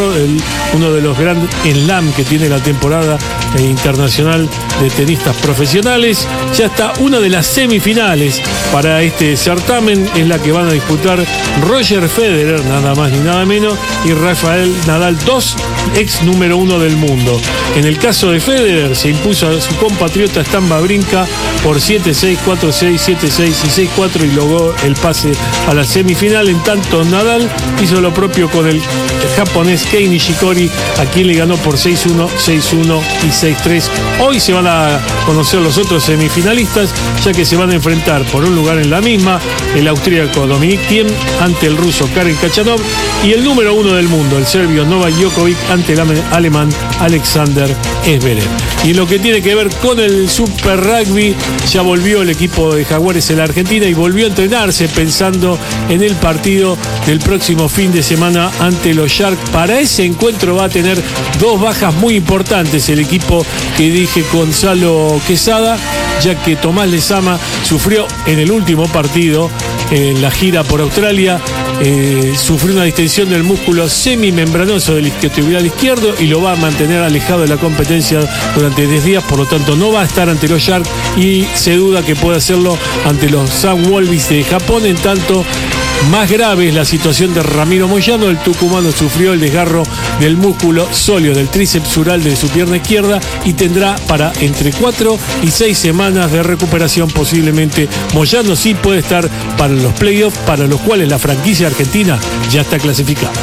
uno de los grandes slam que tiene la temporada internacional de tenistas profesionales. Ya está una de las semifinales para este certamen, es la que van a disputar Roger Federer, nada más ni nada menos, y Rafael Nadal, dos ex número 1 del mundo. En el caso de Federer, se impuso a su compatriota Stan Wawrinka por 7-6, 4-6, 7-6 y 6-4 y logró el pase a la semifinal. En tanto, Nadal hizo lo propio con el japonés Kei Nishikori, a quien le ganó por 6-1, 6-1 y 6-3. Hoy se van a conocer los otros semifinalistas, ya que se van a enfrentar por un lugar en la misma el austríaco Dominic Thiem ante el ruso Karen Khachanov y el número 1 del mundo, el serbio Novak Djokovic, ante el alemán Alexander Zverev. Y en lo que tiene que ver con el Super Rugby, ya volvió el equipo de Jaguares en la Argentina y volvió a entrenarse pensando en el partido del próximo fin de semana ante los Sharks. Para ese encuentro va a tener dos bajas muy importantes el equipo que dirige Gonzalo Quesada, ya que Tomás Lezama sufrió en el último partido, en la gira por Australia, sufrió una distensión del músculo semimembranoso del isquiotibial izquierdo y lo va a mantener alejado de la competencia durante 10 días, por lo tanto no va a estar ante los Sharks y se duda que pueda hacerlo ante los Sun Wolves de Japón. En tanto, más grave es la situación de Ramiro Moyano. El tucumano sufrió el desgarro del músculo sóleo del tríceps sural de su pierna izquierda y tendrá para entre 4 y 6 semanas de recuperación posiblemente. Moyano sí puede estar para los playoffs, para los cuales la franquicia argentina ya está clasificada.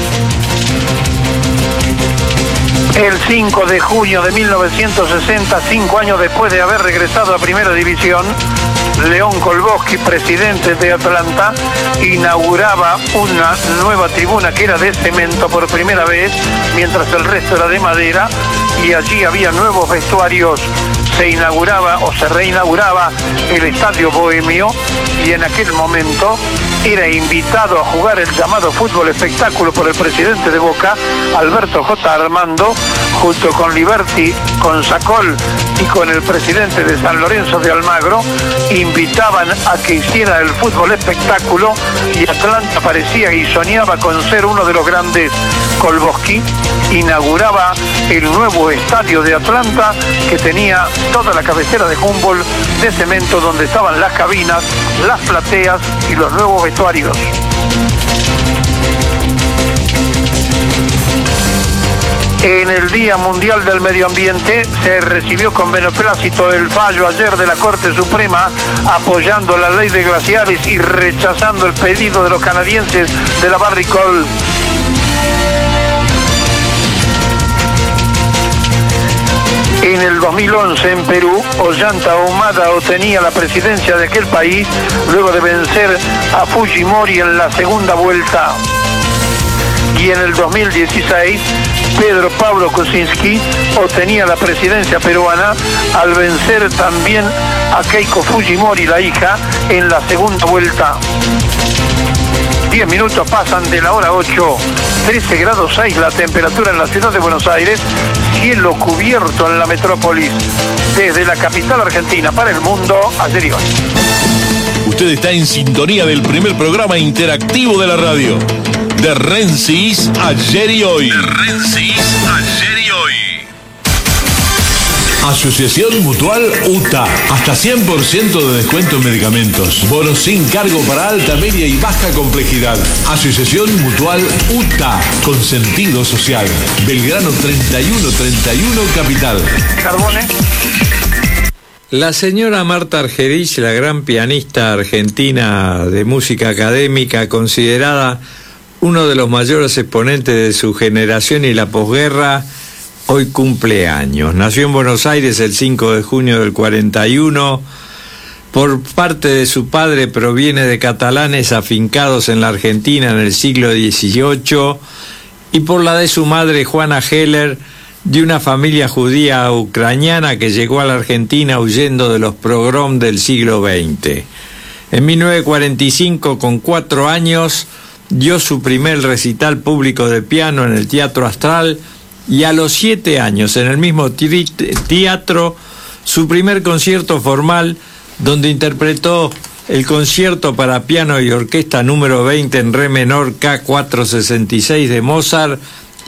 El 5 de junio de 1960, 5 años después de haber regresado a Primera División, León Kolboski, presidente de Atlanta, inauguraba una nueva tribuna que era de cemento por primera vez, mientras el resto era de madera, y allí había nuevos vestuarios. Se inauguraba o se reinauguraba el Estadio Bohemio, y en aquel momento era invitado a jugar el llamado fútbol espectáculo por el presidente de Boca, Alberto J. Armando, junto con Liberty, con Sacol y con el presidente de San Lorenzo de Almagro. Invitaban a que hiciera el fútbol espectáculo y Atlanta parecía y soñaba con ser uno de los grandes. Kolboski inauguraba el nuevo estadio de Atlanta, que tenía toda la cabecera de Humboldt de cemento, donde estaban las cabinas, las plateas y los nuevos vestuarios. En el Día Mundial del Medio Ambiente se recibió con beneplácito el fallo ayer de la Corte Suprema apoyando la ley de glaciares y rechazando el pedido de los canadienses de la Barrick-Gold. En el 2011 en Perú, Ollanta Humala obtenía la presidencia de aquel país luego de vencer a Fujimori en la segunda vuelta. Y en el 2016, Pedro Pablo Kuczynski obtenía la presidencia peruana al vencer también a Keiko Fujimori, la hija, en la segunda vuelta. 10 minutos pasan de la hora 8, 13 grados 6 la temperatura en la ciudad de Buenos Aires, cielo cubierto en la metrópolis. Desde la capital argentina para el mundo, ayer y hoy. Usted está en sintonía del primer programa interactivo de la radio. De Rensis, ayer y hoy. De Rensis, ayer y hoy. Asociación Mutual UTA. Hasta 100% de descuento en medicamentos. Bonos sin cargo para alta, media y baja complejidad. Asociación Mutual UTA. Con sentido social. Belgrano 3131 Capital. Carbone. La señora Marta Argerich, la gran pianista argentina de música académica, considerada uno de los mayores exponentes de su generación y la posguerra, hoy cumple años. Nació en Buenos Aires el 5 de junio del 41. Por parte de su padre proviene de catalanes afincados en la Argentina en el siglo XVIII, y por la de su madre, Juana Heller, de una familia judía ucraniana que llegó a la Argentina huyendo de los pogroms del siglo XX. En 1945, con 4 años, dio su primer recital público de piano en el Teatro Astral, y a los 7 años, en el mismo teatro, su primer concierto formal, donde interpretó el concierto para piano y orquesta número 20 en re menor K466 de Mozart,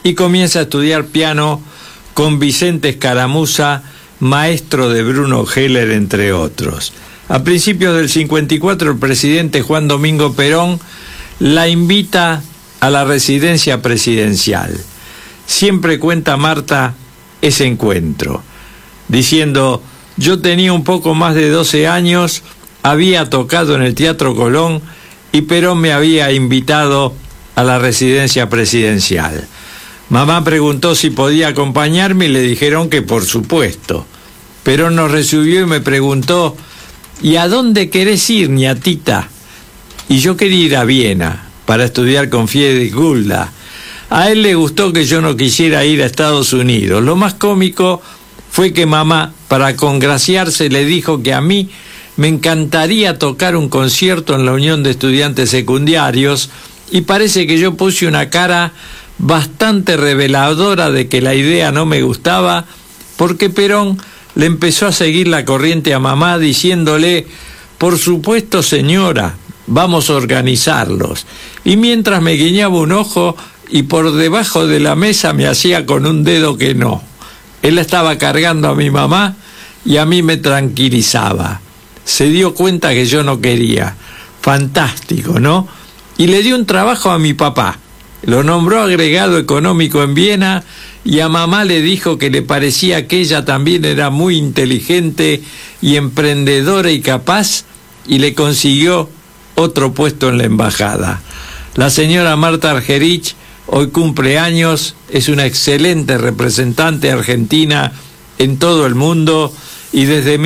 y comienza a estudiar piano con Vicente Escaramuza, maestro de Bruno Heller, entre otros. A principios del 54, el presidente Juan Domingo Perón la invita a la residencia presidencial. Siempre cuenta Marta ese encuentro, diciendo: yo tenía un poco más de 12 años, había tocado en el Teatro Colón y Perón me había invitado a la residencia presidencial. Mamá preguntó si podía acompañarme y le dijeron que por supuesto. Perón nos recibió y me preguntó: ¿y a dónde querés ir, niatita? Y yo quería ir a Viena para estudiar con Friedrich Gulda. A él le gustó que yo no quisiera ir a Estados Unidos. Lo más cómico fue que mamá, para congraciarse, le dijo que a mí me encantaría tocar un concierto en la Unión de Estudiantes Secundarios, y parece que yo puse una cara bastante reveladora de que la idea no me gustaba, porque Perón le empezó a seguir la corriente a mamá diciéndole: por supuesto, señora, vamos a organizarlos. Y mientras me guiñaba un ojo y por debajo de la mesa me hacía con un dedo que no. Él estaba cargando a mi mamá y a mí me tranquilizaba. Se dio cuenta que yo no quería. Fantástico, ¿no? Y le dio un trabajo a mi papá. Lo nombró agregado económico en Viena y a mamá le dijo que le parecía que ella también era muy inteligente y emprendedora y capaz, y le consiguió otro puesto en la embajada. La señora Marta Argerich hoy cumple años, es una excelente representante argentina en todo el mundo y desde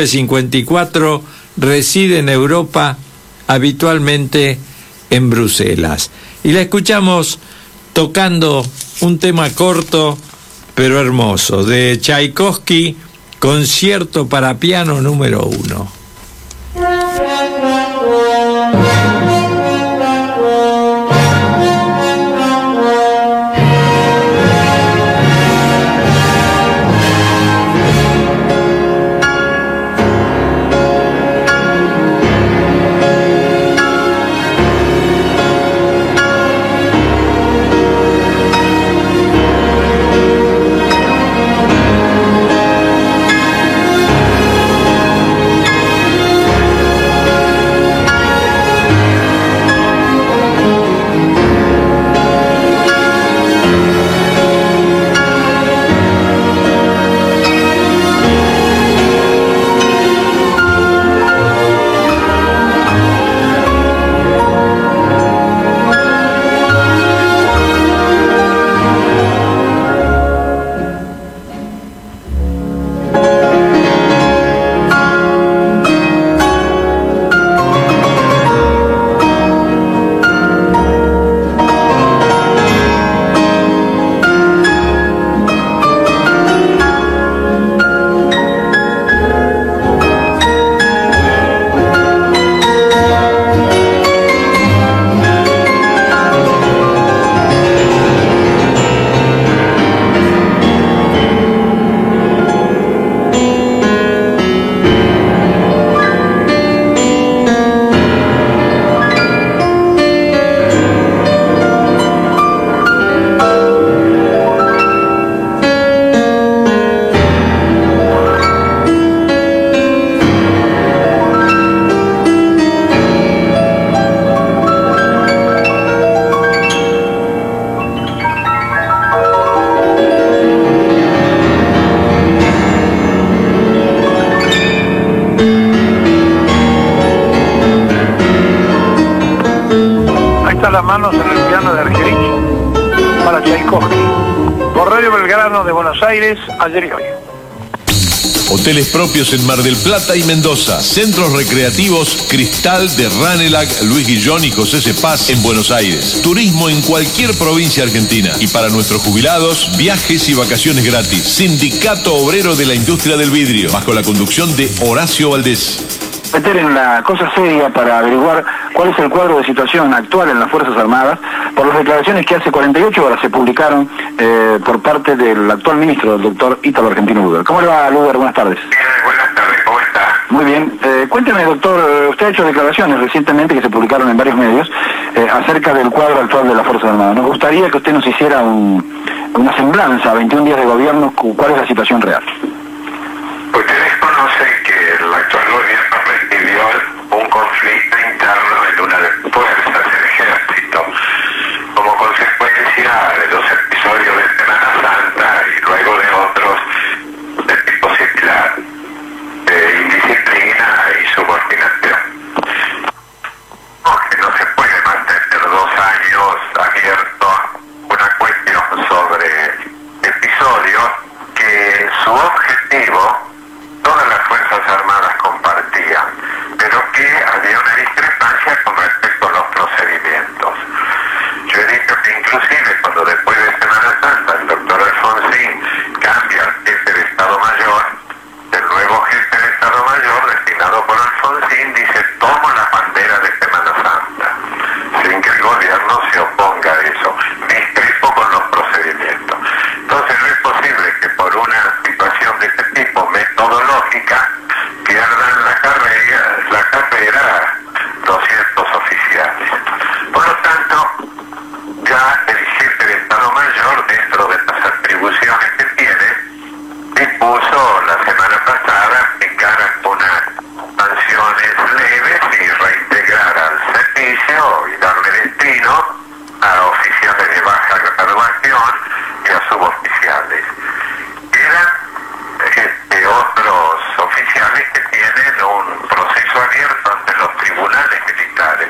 1954 reside en Europa, habitualmente en Bruselas. Y la escuchamos tocando un tema corto pero hermoso de Tchaikovsky, Concierto para piano número 1. Las manos en el piano de Argerich para Tchaikovsky. Por Radio Belgrano de Buenos Aires, ayer y hoy. Hoteles propios en Mar del Plata y Mendoza. Centros recreativos Cristal de Ranelagh, Luis Guillón y José Cepaz en Buenos Aires. Turismo en cualquier provincia argentina. Y para nuestros jubilados, viajes y vacaciones gratis. Sindicato Obrero de la Industria del Vidrio, bajo la conducción de Horacio Valdés. Meter en la cosa seria para averiguar cuál es el cuadro de situación actual en las Fuerzas Armadas por las declaraciones que hace 48 horas se publicaron por parte del actual ministro, el doctor Ítalo Argentino Luder. ¿Cómo le va, Luder? Buenas tardes. Buenas tardes, ¿cómo está? Muy bien. Cuénteme, doctor, usted ha hecho declaraciones recientemente que se publicaron en varios medios acerca del cuadro actual de las Fuerzas Armadas. Nos gustaría que usted nos hiciera un una semblanza a 21 días de gobierno. ¿Cuál es la situación real? Ustedes conocen que el actual gobierno recibió un conflicto interno en una de las fuerzas del ejército como consecuencia de los episodios de Semana Santa y luego de otros de tipo similar, de indisciplina y subordinación. Porque no se puede mantener 2 años abierto una cuestión sobre episodios que su objetivo todas las Fuerzas Armadas compartían, pero que había una discrepancia con respecto a los procedimientos. Yo he dicho que inclusive cuando después de Semana Santa el doctor Alfonsín cambia al jefe de Estado Mayor, el nuevo jefe de Estado Mayor designado por Alfonsín dice: tomo la bandera de Semana Santa, sin que el gobierno se oponga a eso. Discrepo con los procedimientos. Entonces no es posible que por una situación de este tipo metodológica pierdan la carrera 200 oficiales. Por lo tanto, ya el jefe de Estado Mayor, dentro de las atribuciones que tiene, dispuso la semana pasada aplicar unas sanciones leves y reintegrar al servicio y darle destino a oficiales de baja graduación y a suboficiales. Quedan otros oficiales que tienen un proceso abierto ante los tribunales militares.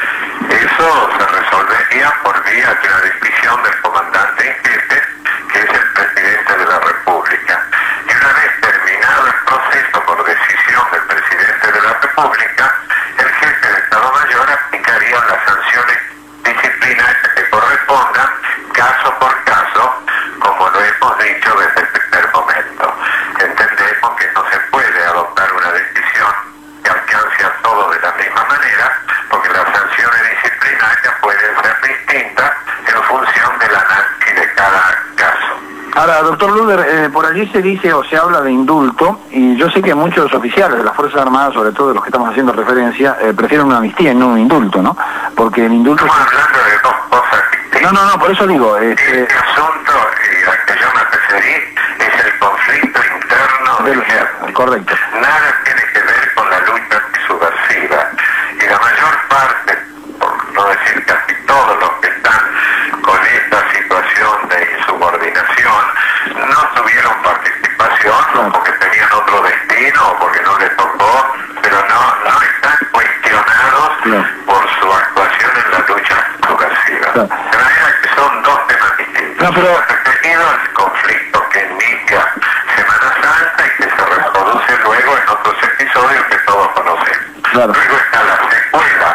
Eso se resolvería por vía de una decisión del comandante en jefe, que es el presidente de la República. Y una vez terminado el proceso por decisión del presidente de la República, el jefe de Estado Mayor aplicaría las sanciones disciplinarias que correspondan, caso por caso, como lo hemos dicho desde el primer momento. Entendemos que no se puede adoptar una decisión que alcance a todos de la misma manera, porque las sanciones disciplinarias pueden ser distintas en función del análisis de cada caso. Ahora, doctor Luder, por allí se dice o se habla de indulto, y yo sé que muchos oficiales de las Fuerzas Armadas, sobre todo de los que estamos haciendo referencia, prefieren una amnistía y no un indulto, ¿no? Porque el indulto... Estamos hablando de dos cosas distintas. No, por eso digo... Este asunto al que yo me referí es el conflicto interno del ejército. Correcto. Nada tiene que ver con la lucha antisubversiva. Y la mayor parte, por no decir casi todos los que están con esta situación de insubordinación, no tuvieron participación, o porque tenían otro destino, o porque no les tocó, pero no están cuestionados por su actuación en la lucha subversiva. De manera que son dos temas distintos. No, pero... Referido al conflicto que inicia Semana Santa y que se reproduce luego en otros episodios que todos conocemos. Claro. Luego está la secuela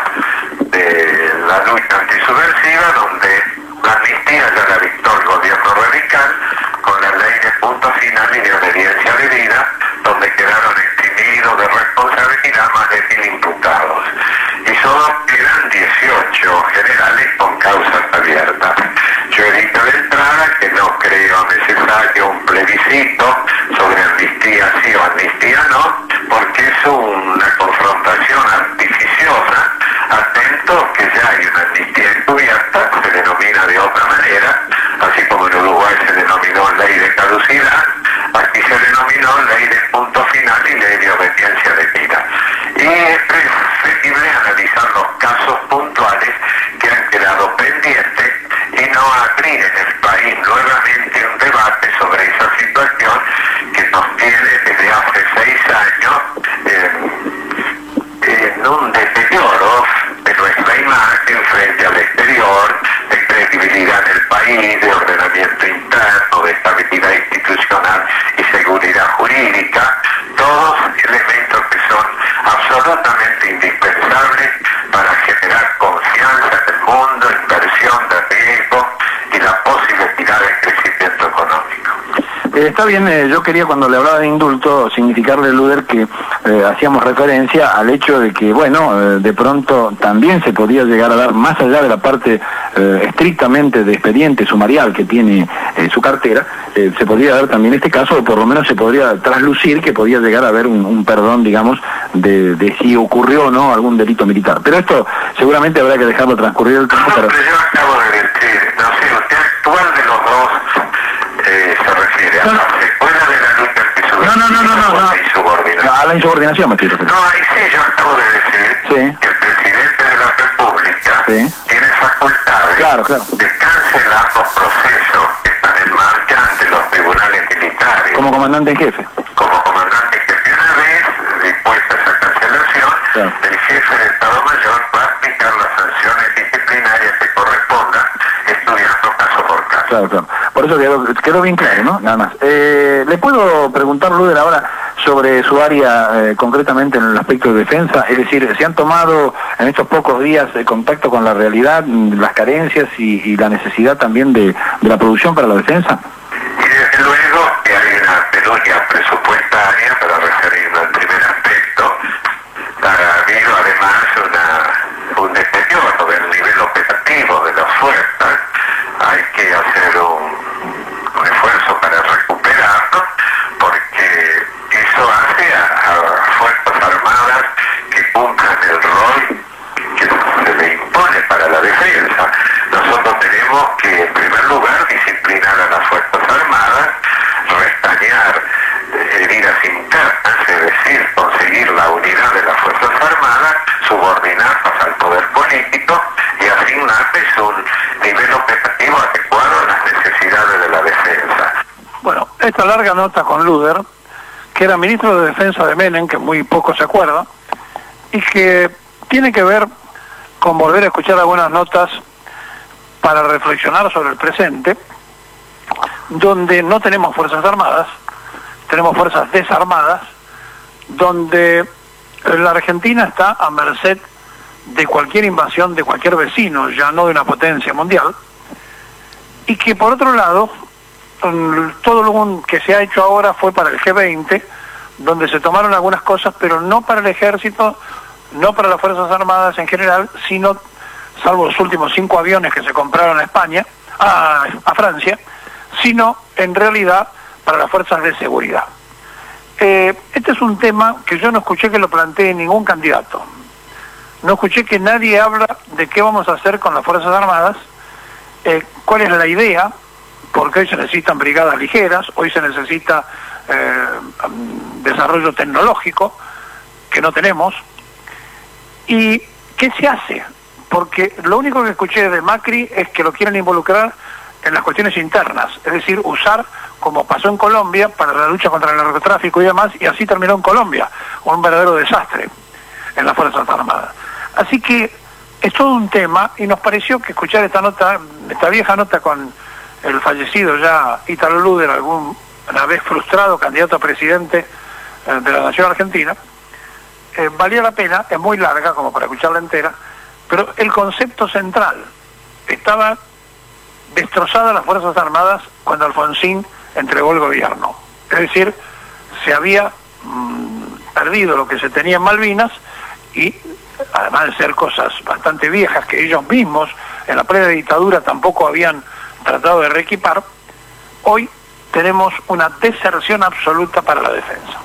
de la lucha antisubversiva, donde la amnistía ya la dictó el gobierno radical con la ley de punto final y de obediencia debida, donde quedaron eximidos de responsabilidad más de 1000 imputados. Y solo quedan 18 generales con causas abiertas. Yo he dicho de entrada que no creo necesario un plebiscito sobre amnistía sí o amnistía no, porque es una confrontación artificiosa, atento que ya hay una amnistía encubierta, se denomina de otra manera, así como en Uruguay se denominó ley de caducidad, aquí se denominó ley de punto final y ley de obediencia debida. Y es preferible analizar los casos puntuales que han quedado pendientes y no abrir en el país nuevamente un debate sobre esa situación que nos tiene desde hace 6 años en un deterioro de nuestra imagen frente al exterior, de credibilidad en el país, de ordenamiento interno, de estabilidad institucional y seguridad jurídica, todos elementos que son absolutamente indispensables para generar confianza en el mundo, inversión de riesgo y la posibilidad de crecimiento económico. Está bien, yo quería cuando le hablaba de indulto significarle, Luder, que hacíamos referencia al hecho de que, bueno, de pronto también se podía llegar a dar, más allá de la parte estrictamente de expediente sumarial que tiene su cartera, se podría dar también este caso, o por lo menos se podría traslucir que podía llegar a haber un perdón, digamos, de si ocurrió o no algún delito militar. Pero esto seguramente habrá que dejarlo transcurrir el tiempo. Pero yo acabo de decir, no sé, usted, ¿cuál de los dos refiere? ¿A la secuela de la lucha No. la insubordinación? A la insubordinación me estoy refiriendo. No, ahí sí yo acabo de decir que el presidente de la República tiene facultades de cancelar los procesos que están en marcha ante los tribunales militares. Como comandante en jefe. Como comandante en jefe. Una vez dispuesta esa cancelación, el jefe de Estado Mayor va a aplicar las sanciones disciplinarias que correspondan, estudiando caso por caso. Claro. Por eso quedó bien claro, ¿no? Nada más. ¿Le puedo preguntar, Luder, ahora sobre su área, concretamente en el aspecto de defensa? Es decir, ¿se han tomado en estos pocos días contacto con la realidad, las carencias y la necesidad también de la producción para la defensa? Y desde luego que hay una penuria presupuestaria, para referirme al primer aspecto. Ha habido además un deterioro del nivel operativo de las fuerzas. Hay que hacer un esfuerzo para recuperarlo, porque eso hace a Fuerzas Armadas que cumplan el rol que se le impone para la defensa. Nosotros tenemos que, en primer lugar, disciplinar a las Fuerzas Armadas, restañar heridas internas, es decir, conseguir la unidad de las Fuerzas Armadas, subordinarlas al poder político y asignarles un nivel operativo adecuado a las necesidades de la defensa. Bueno, esta larga nota con Luder, que era ministro de Defensa de Menem, que muy poco se acuerda, y que tiene que ver con volver a escuchar algunas notas para reflexionar sobre el presente, donde no tenemos fuerzas armadas, tenemos fuerzas desarmadas, donde la Argentina está a merced de cualquier invasión de cualquier vecino, ya no de una potencia mundial, y que por otro lado, todo lo que se ha hecho ahora fue para el G20, donde se tomaron algunas cosas, pero no para el ejército, no para las Fuerzas Armadas en general, sino, salvo los últimos 5 aviones que se compraron a España, a Francia, sino en realidad para las fuerzas de seguridad. Este es un tema que yo no escuché que lo plantee ningún candidato. No escuché que nadie habla de qué vamos a hacer con las Fuerzas Armadas, cuál es la idea, porque hoy se necesitan brigadas ligeras, hoy se necesita desarrollo tecnológico, que no tenemos, y qué se hace, porque lo único que escuché de Macri es que lo quieren involucrar en las cuestiones internas, es decir, usar, como pasó en Colombia, para la lucha contra el narcotráfico y demás, y así terminó en Colombia, un verdadero desastre en las Fuerzas Armadas. Así que es todo un tema, y nos pareció que escuchar esta nota, esta vieja nota con el fallecido ya Ítalo Luder, una vez frustrado candidato a presidente de la Nación Argentina, valía la pena, es muy larga como para escucharla entera, pero el concepto central: estaba destrozada las Fuerzas Armadas cuando Alfonsín entregó el gobierno. Es decir, se había perdido lo que se tenía en Malvinas, y además de ser cosas bastante viejas que ellos mismos en la plena dictadura tampoco habían tratado de reequipar, hoy tenemos una deserción absoluta para la defensa.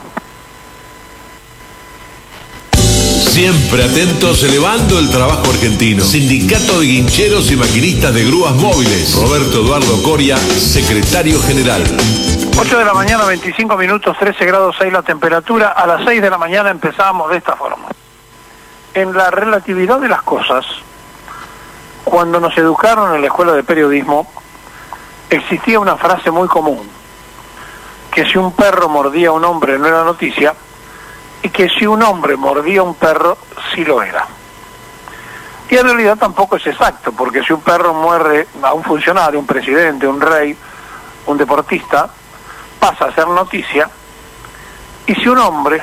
Siempre atentos, elevando el trabajo argentino. Sindicato de Guincheros y Maquinistas de Grúas Móviles. Roberto Eduardo Coria, secretario general. 8 de la mañana, 25 minutos, 13 grados 6 la temperatura. A las 6 de la mañana empezamos de esta forma. En la relatividad de las cosas, cuando nos educaron en la escuela de periodismo, existía una frase muy común, que si un perro mordía a un hombre no era noticia, y que si un hombre mordía a un perro, sí lo era. Y en realidad tampoco es exacto, porque si un perro muerde a un funcionario, un presidente, un rey, un deportista, pasa a ser noticia, y si un hombre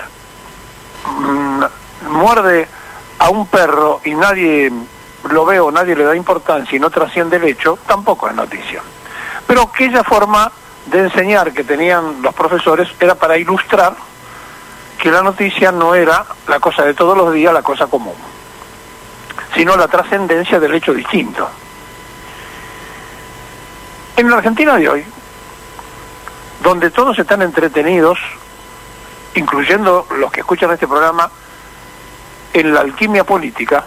muerde a un perro y nadie lo ve o nadie le da importancia y no trasciende el hecho, tampoco es noticia. Pero aquella forma de enseñar que tenían los profesores era para ilustrar que la noticia no era la cosa de todos los días, la cosa común, sino la trascendencia del hecho distinto. En la Argentina de hoy, donde todos están entretenidos, incluyendo los que escuchan este programa, en la alquimia política,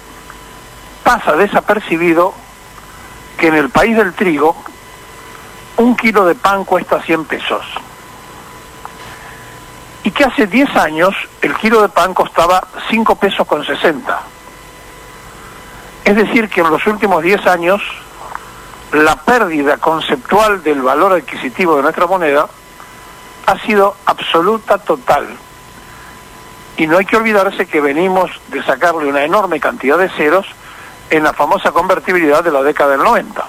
pasa desapercibido que en el país del trigo un kilo de pan cuesta 100 pesos. Y que hace 10 años el kilo de pan costaba 5 pesos con 60. Es decir, que en los últimos 10 años la pérdida conceptual del valor adquisitivo de nuestra moneda ha sido absoluta, total. Y no hay que olvidarse que venimos de sacarle una enorme cantidad de ceros en la famosa convertibilidad de la década del 90.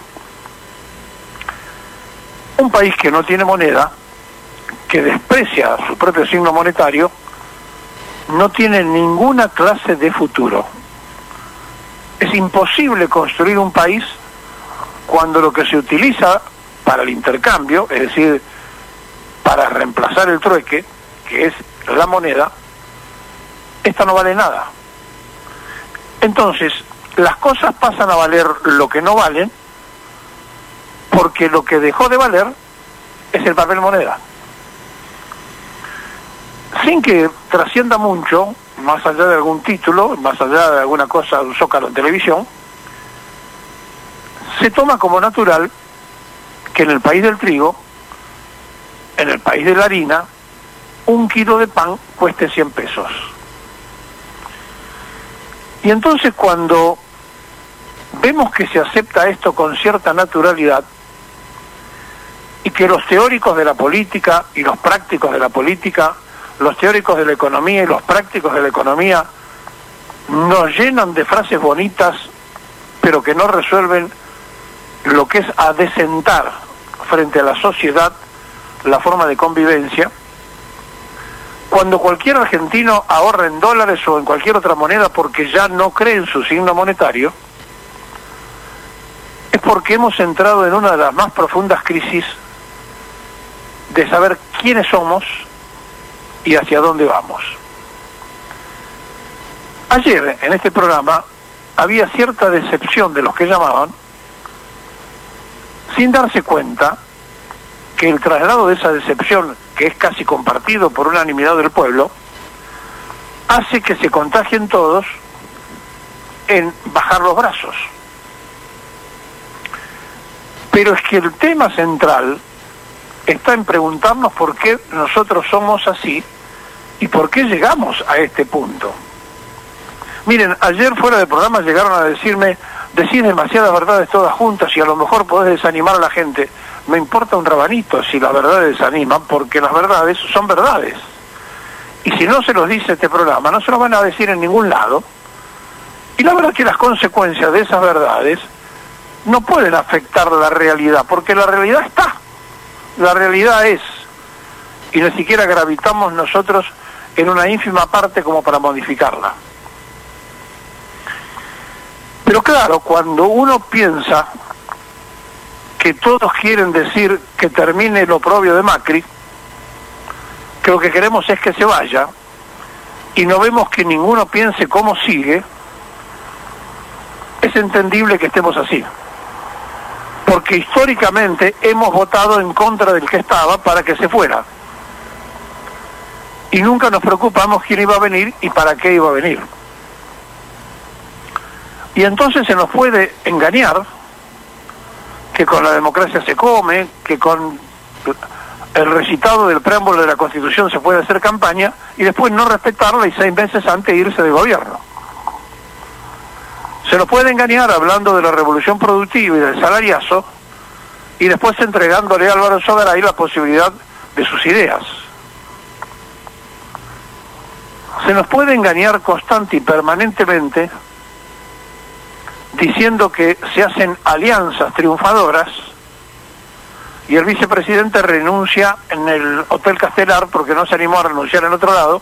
Un país que no tiene moneda, que desprecia su propio signo monetario, no tiene ninguna clase de futuro. Es imposible construir un país cuando lo que se utiliza para el intercambio, es decir, para reemplazar el trueque, que es la moneda, esta no vale nada. Entonces, las cosas pasan a valer lo que no valen, porque lo que dejó de valer es el papel moneda. Sin que trascienda mucho, más allá de algún título, más allá de alguna cosa, un zócalo en televisión, se toma como natural que en el país del trigo, en el país de la harina, un kilo de pan cueste 100 pesos. Y entonces cuando vemos que se acepta esto con cierta naturalidad, y que los teóricos de la política y los prácticos de la política, los teóricos de la economía y los prácticos de la economía nos llenan de frases bonitas, pero que no resuelven lo que es adecentar frente a la sociedad la forma de convivencia, cuando cualquier argentino ahorra en dólares o en cualquier otra moneda porque ya no cree en su signo monetario, es porque hemos entrado en una de las más profundas crisis de saber quiénes somos y hacia dónde vamos. Ayer, en este programa, había cierta decepción de los que llamaban, sin darse cuenta que el traslado de esa decepción, que es casi compartido por unanimidad del pueblo, hace que se contagien todos en bajar los brazos. Pero es que el tema central está en preguntarnos por qué nosotros somos así y por qué llegamos a este punto. Miren, ayer fuera del programa llegaron a decirme, decís demasiadas verdades todas juntas y a lo mejor podés desanimar a la gente. Me importa un rabanito si las verdades desaniman, porque las verdades son verdades. Y si no se los dice este programa, no se los van a decir en ningún lado. Y la verdad es que las consecuencias de esas verdades no pueden afectar la realidad, porque la realidad está. La realidad es, y ni siquiera gravitamos nosotros en una ínfima parte como para modificarla. Pero claro, cuando uno piensa que todos quieren decir que termine el oprobio de Macri, que lo que queremos es que se vaya, y no vemos que ninguno piense cómo sigue, es entendible que estemos así. Porque históricamente hemos votado en contra del que estaba para que se fuera. Y nunca nos preocupamos quién iba a venir y para qué iba a venir. Y entonces se nos puede engañar que con la democracia se come, que con el recitado del preámbulo de la Constitución se puede hacer campaña y después no respetarla y 6 meses antes irse del gobierno. Se nos puede engañar hablando de la revolución productiva y del salariazo y después entregándole a Álvaro Sogaray la posibilidad de sus ideas. Se nos puede engañar constante y permanentemente diciendo que se hacen alianzas triunfadoras y el vicepresidente renuncia en el Hotel Castelar porque no se animó a renunciar en otro lado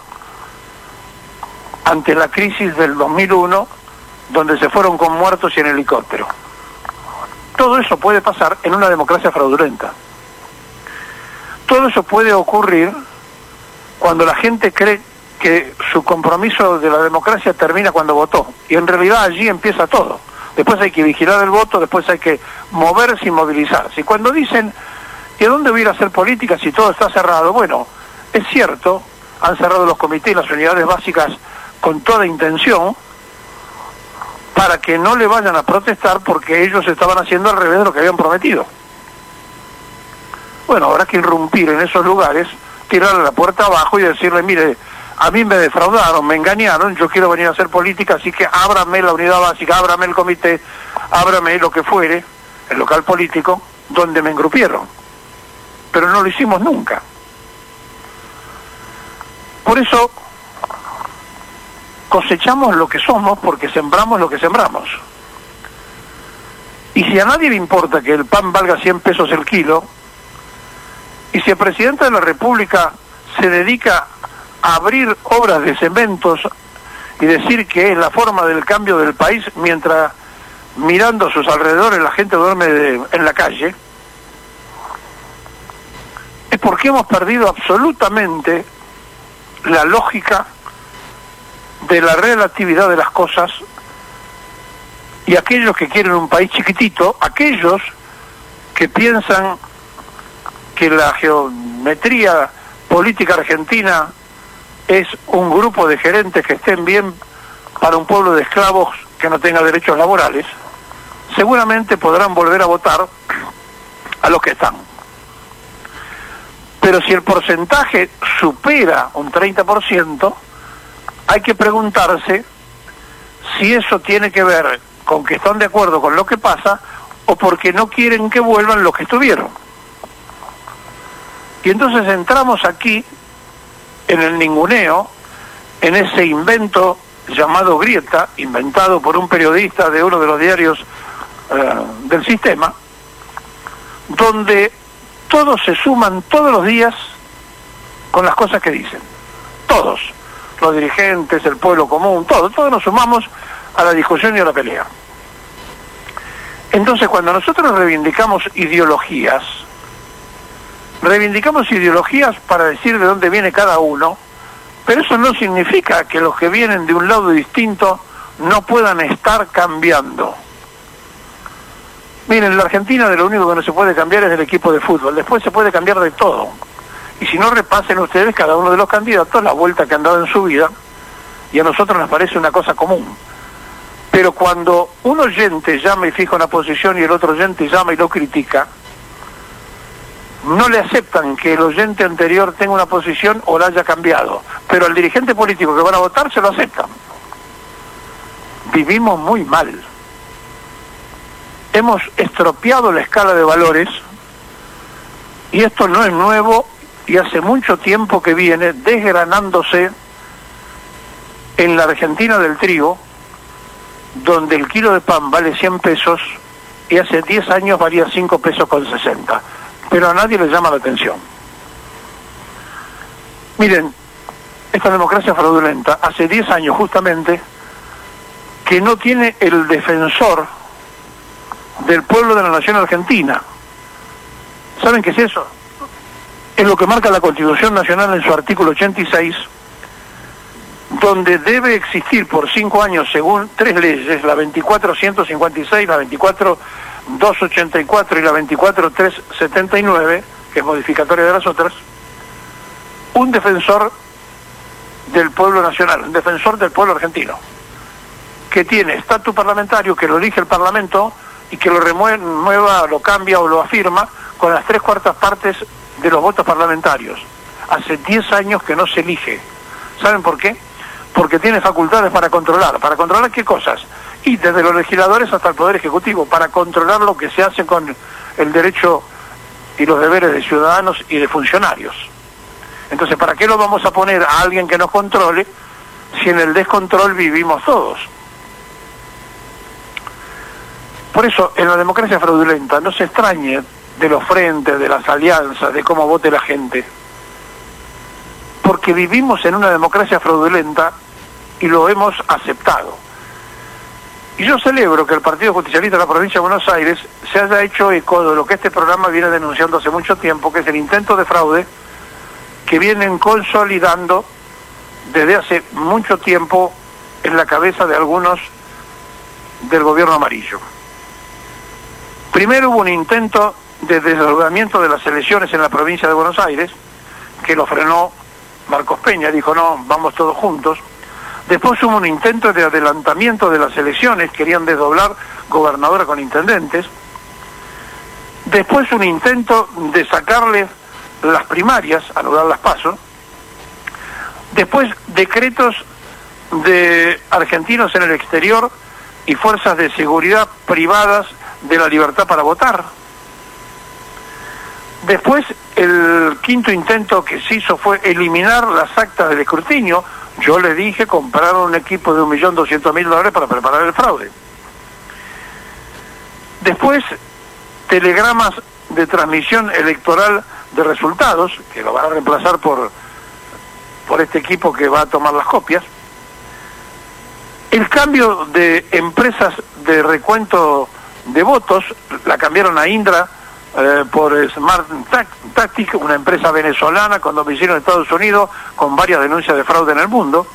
ante la crisis del 2001, donde se fueron con muertos y en helicóptero. Todo eso puede pasar en una democracia fraudulenta. Todo eso puede ocurrir cuando la gente cree que su compromiso de la democracia termina cuando votó, y en realidad allí empieza todo. Después hay que vigilar el voto, después hay que moverse y movilizarse. Y cuando dicen, ¿y dónde voy a ir a hacer política si todo está cerrado? Bueno, es cierto, han cerrado los comités y las unidades básicas con toda intención, para que no le vayan a protestar porque ellos estaban haciendo al revés de lo que habían prometido. Bueno, habrá que irrumpir en esos lugares, tirarle la puerta abajo y decirle, mire, a mí me defraudaron, me engañaron, yo quiero venir a hacer política, así que ábrame la unidad básica, ábrame el comité, ábrame lo que fuere, el local político, donde me engrupieron. Pero no lo hicimos nunca. Por eso cosechamos lo que somos, porque sembramos lo que sembramos. Y si a nadie le importa que el pan valga 100 pesos el kilo, y si el presidente de la República se dedica a abrir obras de cementos y decir que es la forma del cambio del país, mientras mirando a sus alrededores la gente duerme en la calle, es porque hemos perdido absolutamente la lógica de la relatividad de las cosas, y aquellos que quieren un país chiquitito, aquellos que piensan que la geometría política argentina es un grupo de gerentes que estén bien para un pueblo de esclavos que no tenga derechos laborales, seguramente podrán volver a votar a los que están. Pero si el porcentaje supera un 30%, hay que preguntarse si eso tiene que ver con que están de acuerdo con lo que pasa o porque no quieren que vuelvan los que estuvieron. Y entonces entramos aquí en el ninguneo, en ese invento llamado grieta, inventado por un periodista de uno de los diarios del sistema, donde todos se suman todos los días con las cosas que dicen. Todos, los dirigentes, el pueblo común, todos nos sumamos a la discusión y a la pelea. Entonces, cuando nosotros reivindicamos ideologías para decir de dónde viene cada uno, pero eso no significa que los que vienen de un lado distinto no puedan estar cambiando. Miren, en la Argentina de lo único que no se puede cambiar es del equipo de fútbol, después se puede cambiar de todo. Y si no, repasen ustedes cada uno de los candidatos la vuelta que han dado en su vida, y a nosotros nos parece una cosa común. Pero cuando un oyente llama y fija una posición y el otro oyente llama y lo critica, no le aceptan que el oyente anterior tenga una posición o la haya cambiado, pero al dirigente político que van a votar se lo aceptan. Vivimos muy mal. Hemos estropeado la escala de valores, y esto no es nuevo, y hace mucho tiempo que viene desgranándose en la Argentina del trigo, donde el kilo de pan vale 100 pesos y hace 10 años valía 5 pesos con 60. Pero a nadie le llama la atención. Miren, esta democracia fraudulenta hace 10 años justamente que no tiene el defensor del pueblo de la nación argentina. ¿Saben qué es eso? Es lo que marca la Constitución Nacional en su artículo 86, donde debe existir por 5 años, según 3 leyes, la 24.156, la 24.284 y la 24.379, que es modificatoria de las otras, un defensor del pueblo nacional, un defensor del pueblo argentino, que tiene estatus parlamentario, que lo elige el Parlamento y que lo remueva, lo cambia o lo afirma con las 3/4 partes de los votos parlamentarios. Hace 10 años que no se elige. ¿Saben por qué? Porque tiene facultades para controlar. ¿Para controlar qué cosas? Y desde los legisladores hasta el Poder Ejecutivo, para controlar lo que se hace con el derecho y los deberes de ciudadanos y de funcionarios. Entonces, ¿para qué lo vamos a poner a alguien que nos controle si en el descontrol vivimos todos? Por eso, en la democracia fraudulenta, no se extrañe de los frentes, de las alianzas, de cómo vote la gente. Porque vivimos en una democracia fraudulenta y lo hemos aceptado. Y yo celebro que el Partido Justicialista de la Provincia de Buenos Aires se haya hecho eco de lo que este programa viene denunciando hace mucho tiempo, que es el intento de fraude que vienen consolidando desde hace mucho tiempo en la cabeza de algunos del gobierno amarillo. Primero hubo un intento de desdoblamiento de las elecciones en la provincia de Buenos Aires, que lo frenó Marcos Peña, dijo no, vamos todos juntos. Después hubo un intento de adelantamiento de las elecciones, querían desdoblar gobernadora con intendentes. Después un intento de sacarle las primarias, anular las PASO. Después decretos de argentinos en el exterior y fuerzas de seguridad privadas de la libertad para votar. Después el quinto intento que se hizo fue eliminar las actas del escrutinio. Yo le dije, compraron un equipo de $1.200.000 para preparar el fraude. Después, telegramas de transmisión electoral de resultados, que lo van a reemplazar por este equipo que va a tomar las copias. El cambio de empresas de recuento de votos, la cambiaron a Indra por Smart Tactic, una empresa venezolana con domicilio en Estados Unidos, con varias denuncias de fraude en el mundo.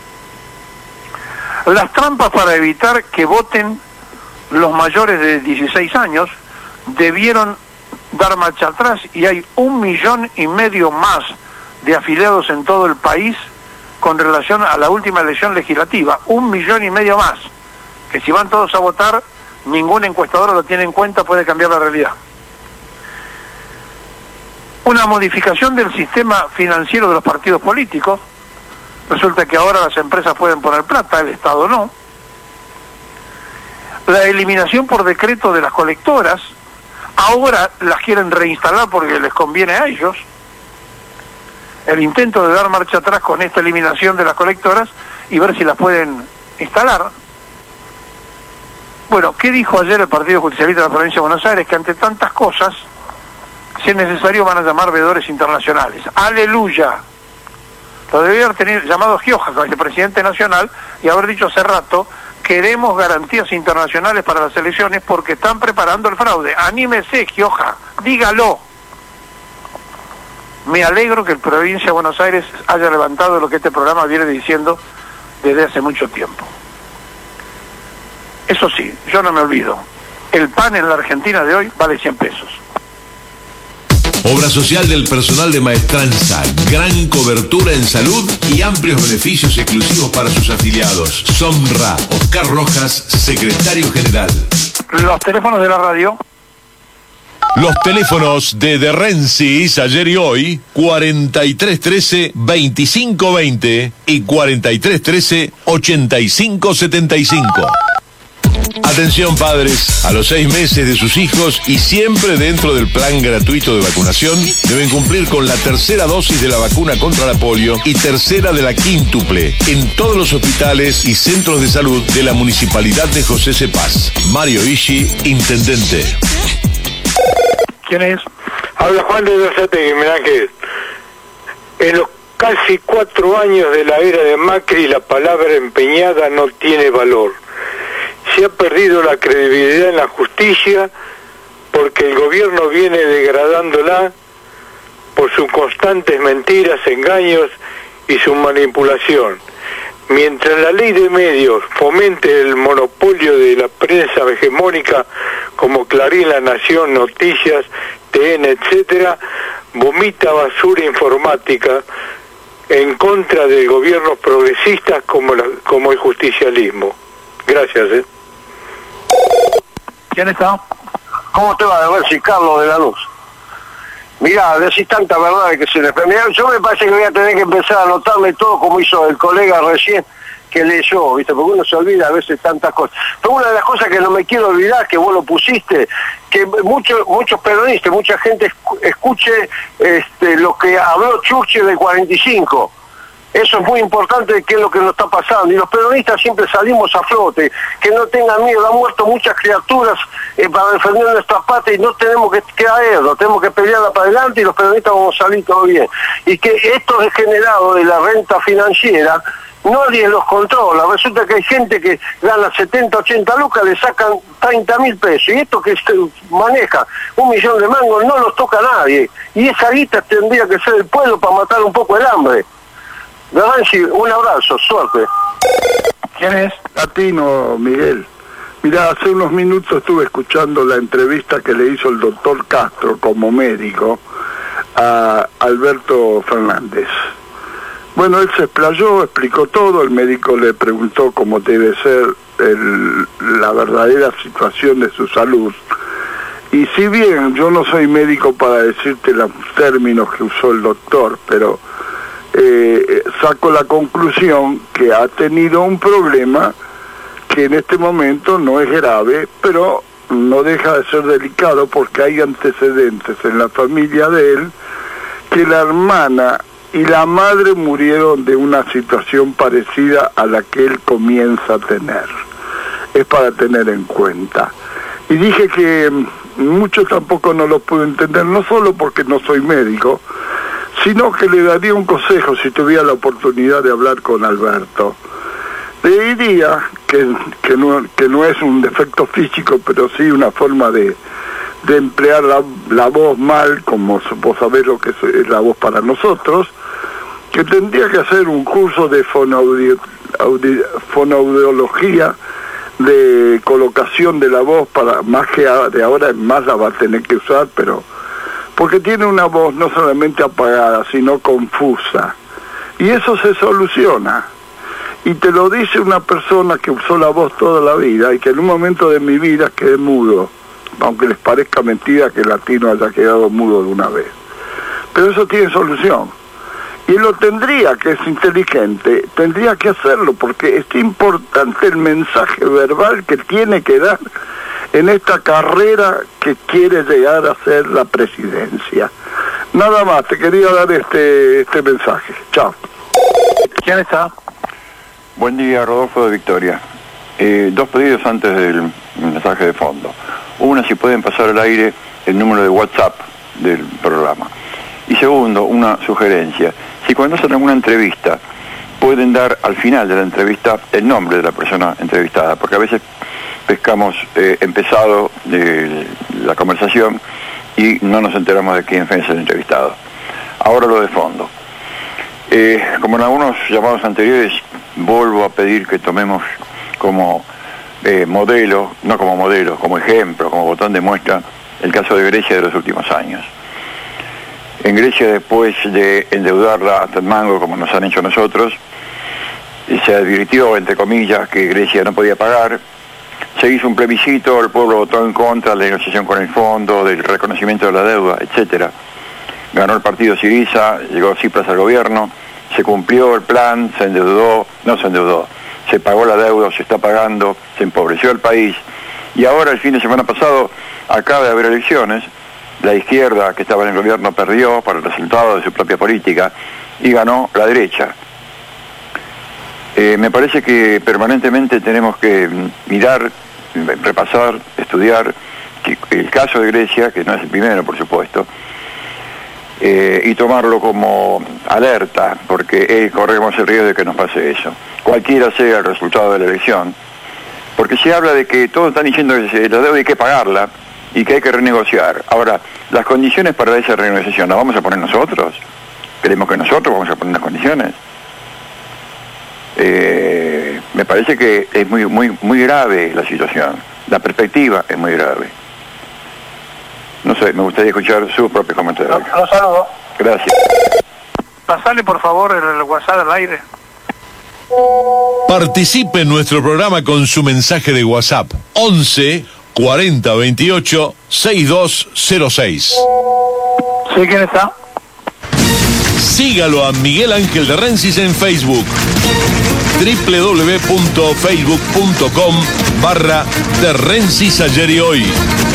Las trampas para evitar que voten los mayores de 16 años debieron dar marcha atrás y hay 1,5 millones más de afiliados en todo el país con relación a la última elección legislativa. 1,5 millones más, que si van todos a votar, ningún encuestador lo tiene en cuenta, puede cambiar la realidad. Una modificación del sistema financiero de los partidos políticos. Resulta que ahora las empresas pueden poner plata, el Estado no. La eliminación por decreto de las colectoras. Ahora las quieren reinstalar porque les conviene a ellos. El intento de dar marcha atrás con esta eliminación de las colectoras y ver si las pueden instalar. Bueno, ¿qué dijo ayer el Partido Justicialista de la Provincia de Buenos Aires? Que ante tantas cosas, si es necesario, van a llamar veedores internacionales. ¡Aleluya! Lo debería haber tenido llamado Gioja, el presidente nacional, y haber dicho hace rato: queremos garantías internacionales para las elecciones porque están preparando el fraude. Anímese, Gioja, dígalo. Me alegro que el Provincia de Buenos Aires haya levantado lo que este programa viene diciendo desde hace mucho tiempo. Eso sí, yo no me olvido. El pan en la Argentina de hoy vale 100 pesos. Obra social del personal de Maestranza, gran cobertura en salud y amplios beneficios exclusivos para sus afiliados. Sonra, Oscar Rojas, secretario general. Los teléfonos de la radio. Los teléfonos de Rensis, ayer y hoy, 4313-2520 y 4313-8575. Atención padres, a los 6 meses de sus hijos y siempre dentro del plan gratuito de vacunación, deben cumplir con la tercera dosis de la vacuna contra la polio y tercera de la quíntuple en todos los hospitales y centros de salud de la Municipalidad de José C. Paz. Mario Ishi, intendente. ¿Quién es? Habla Juan de Dosategui. Mirá que en los casi 4 años de la era de Macri la palabra empeñada no tiene valor. Se ha perdido la credibilidad en la justicia porque el gobierno viene degradándola por sus constantes mentiras, engaños y su manipulación. Mientras la ley de medios fomente el monopolio de la prensa hegemónica como Clarín, La Nación, Noticias, TN, etcétera, vomita basura informática en contra de gobiernos progresistas como el justicialismo. Gracias. ¿Quién está? ¿Cómo te va a ver si Carlos de la Luz? Mirá, decís tanta verdad que se les... Mirá, yo me parece que voy a tener que empezar a anotarme todo como hizo el colega recién que leyó, ¿viste? Porque uno se olvida a veces tantas cosas. Pero una de las cosas que no me quiero olvidar, que vos lo pusiste, que muchos peronistas, mucha gente escuche lo que habló Churchill del 45. Eso es muy importante, que es lo que nos está pasando. Y los peronistas siempre salimos a flote. Que no tengan miedo, han muerto muchas criaturas para defender nuestra patria y no tenemos que caernos, tenemos que pelearla para adelante y los peronistas vamos a salir todo bien. Y que esto degenerado de la renta financiera, nadie los controla. Resulta que hay gente que gana 70, 80 lucas, le sacan 30.000 pesos. Y esto que se maneja 1 millón de mangos no los toca a nadie. Y esa guita tendría que ser del pueblo para matar un poco el hambre. Nancy, un abrazo, suerte. ¿Quién es? Latino, Miguel. Mirá, hace unos minutos estuve escuchando la entrevista que le hizo el doctor Castro como médico a Alberto Fernández. Bueno, él se explayó, explicó todo, el médico le preguntó cómo debe ser la verdadera situación de su salud. Y si bien yo no soy médico para decirte los términos que usó el doctor, pero saco la conclusión que ha tenido un problema que en este momento no es grave, pero no deja de ser delicado porque hay antecedentes en la familia de él que la hermana y la madre murieron de una situación parecida a la que él comienza a tener. Es para tener en cuenta. Y dije que mucho tampoco no lo puedo entender, no solo porque no soy médico, sino que le daría un consejo si tuviera la oportunidad de hablar con Alberto. Le diría que no es un defecto físico, pero sí una forma de emplear la voz mal, como vos sabés lo que es la voz para nosotros, que tendría que hacer un curso de fonoaudiología, de colocación de la voz, para más que de ahora en más la va a tener que usar, pero porque tiene una voz no solamente apagada, sino confusa. Y eso se soluciona. Y te lo dice una persona que usó la voz toda la vida y que en un momento de mi vida quedé mudo, aunque les parezca mentira que el latino haya quedado mudo de una vez. Pero eso tiene solución. Y lo tendría, que es inteligente, tendría que hacerlo, porque es importante el mensaje verbal que tiene que dar en esta carrera que quiere llegar a ser la presidencia. Nada más, te quería dar este mensaje. Chao. ¿Quién está? Buen día, Rodolfo de Victoria. Dos pedidos antes del mensaje de fondo. Uno, si pueden pasar al aire el número de WhatsApp del programa. Y segundo, una sugerencia. Si cuando hacen alguna entrevista pueden dar al final de la entrevista el nombre de la persona entrevistada, porque a veces pescamos empezado la conversación y no nos enteramos de quién fue el entrevistado. Ahora lo de fondo. Como en algunos llamados anteriores, vuelvo a pedir que tomemos como modelo, no como modelo, como ejemplo, como botón de muestra, el caso de Grecia de los últimos años. En Grecia, después de endeudarla hasta el mango, como nos han hecho nosotros, se advirtió, entre comillas, que Grecia no podía pagar. Se hizo un plebiscito, el pueblo votó en contra de la negociación con el fondo, del reconocimiento de la deuda, etcétera. Ganó el partido Syriza, llegó Tsipras al gobierno, se cumplió el plan, se endeudó, no se endeudó, se pagó la deuda, se está pagando, se empobreció el país. Y ahora, el fin de semana pasado, acaba de haber elecciones. La izquierda, que estaba en el gobierno, perdió por el resultado de su propia política y ganó la derecha. Me parece que permanentemente tenemos que mirar, repasar, estudiar el caso de Grecia, que no es el primero, por supuesto, y tomarlo como alerta, porque corremos el riesgo de que nos pase eso. Cualquiera sea el resultado de la elección, porque se habla de que todos están diciendo que la deuda hay que pagarla, y que hay que renegociar. Ahora, las condiciones para esa renegociación, ¿las vamos a poner nosotros? ¿Creemos que nosotros vamos a poner las condiciones? Me parece que es muy grave la situación. La perspectiva es muy grave. No sé, me gustaría escuchar su propio comentario. Lo saludo. Gracias. Pasale por favor el WhatsApp al aire. Participe en nuestro programa con su mensaje de WhatsApp. 11 40 28 6206. ¿Sí, quién está? Sígalo a Miguel Ángel de Rensis en Facebook. www.facebook.com/de Rensis ayer y hoy.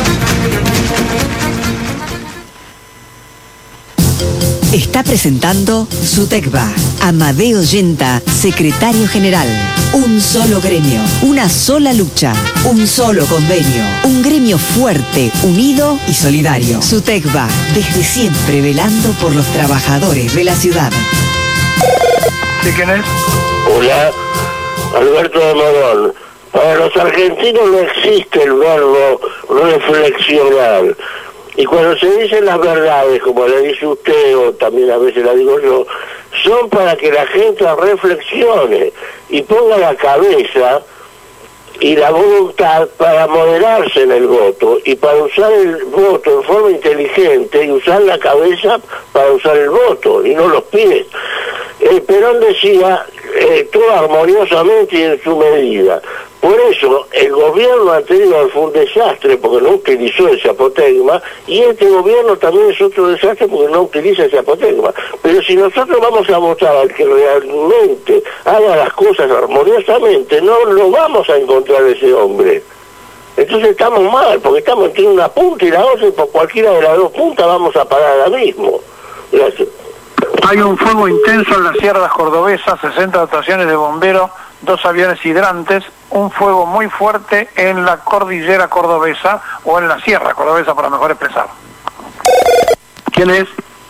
Está presentando SUTECBA. Amadeo Yenta, secretario general. Un solo gremio, una sola lucha, un solo convenio. Un gremio fuerte, unido y solidario. SUTECBA, desde siempre velando por los trabajadores de la ciudad. ¿Sí, quién es? Hola, Alberto de Morón. Para los argentinos no existe el verbo reflexionar. Y cuando se dicen las verdades, como le dice usted, o también a veces la digo yo, son para que la gente reflexione y ponga la cabeza y la voluntad para moderarse en el voto y para usar el voto en forma inteligente y usar la cabeza para usar el voto y no los pies. Perón decía, todo armoniosamente y en su medida. Por eso, el gobierno anterior fue un desastre porque no utilizó ese apotegma, y este gobierno también es otro desastre porque no utiliza ese apotegma. Pero si nosotros vamos a votar al que realmente haga las cosas armoniosamente, no lo vamos a encontrar ese hombre. Entonces estamos mal, porque estamos entre una punta y la otra, y por cualquiera de las dos puntas vamos a parar ahora mismo. Gracias. Hay un fuego intenso en las sierras cordobesas, 60 dotaciones de bomberos, 2 aviones hidrantes, un fuego muy fuerte en la cordillera cordobesa, o en la sierra cordobesa, para mejor expresar. ¿Quién es?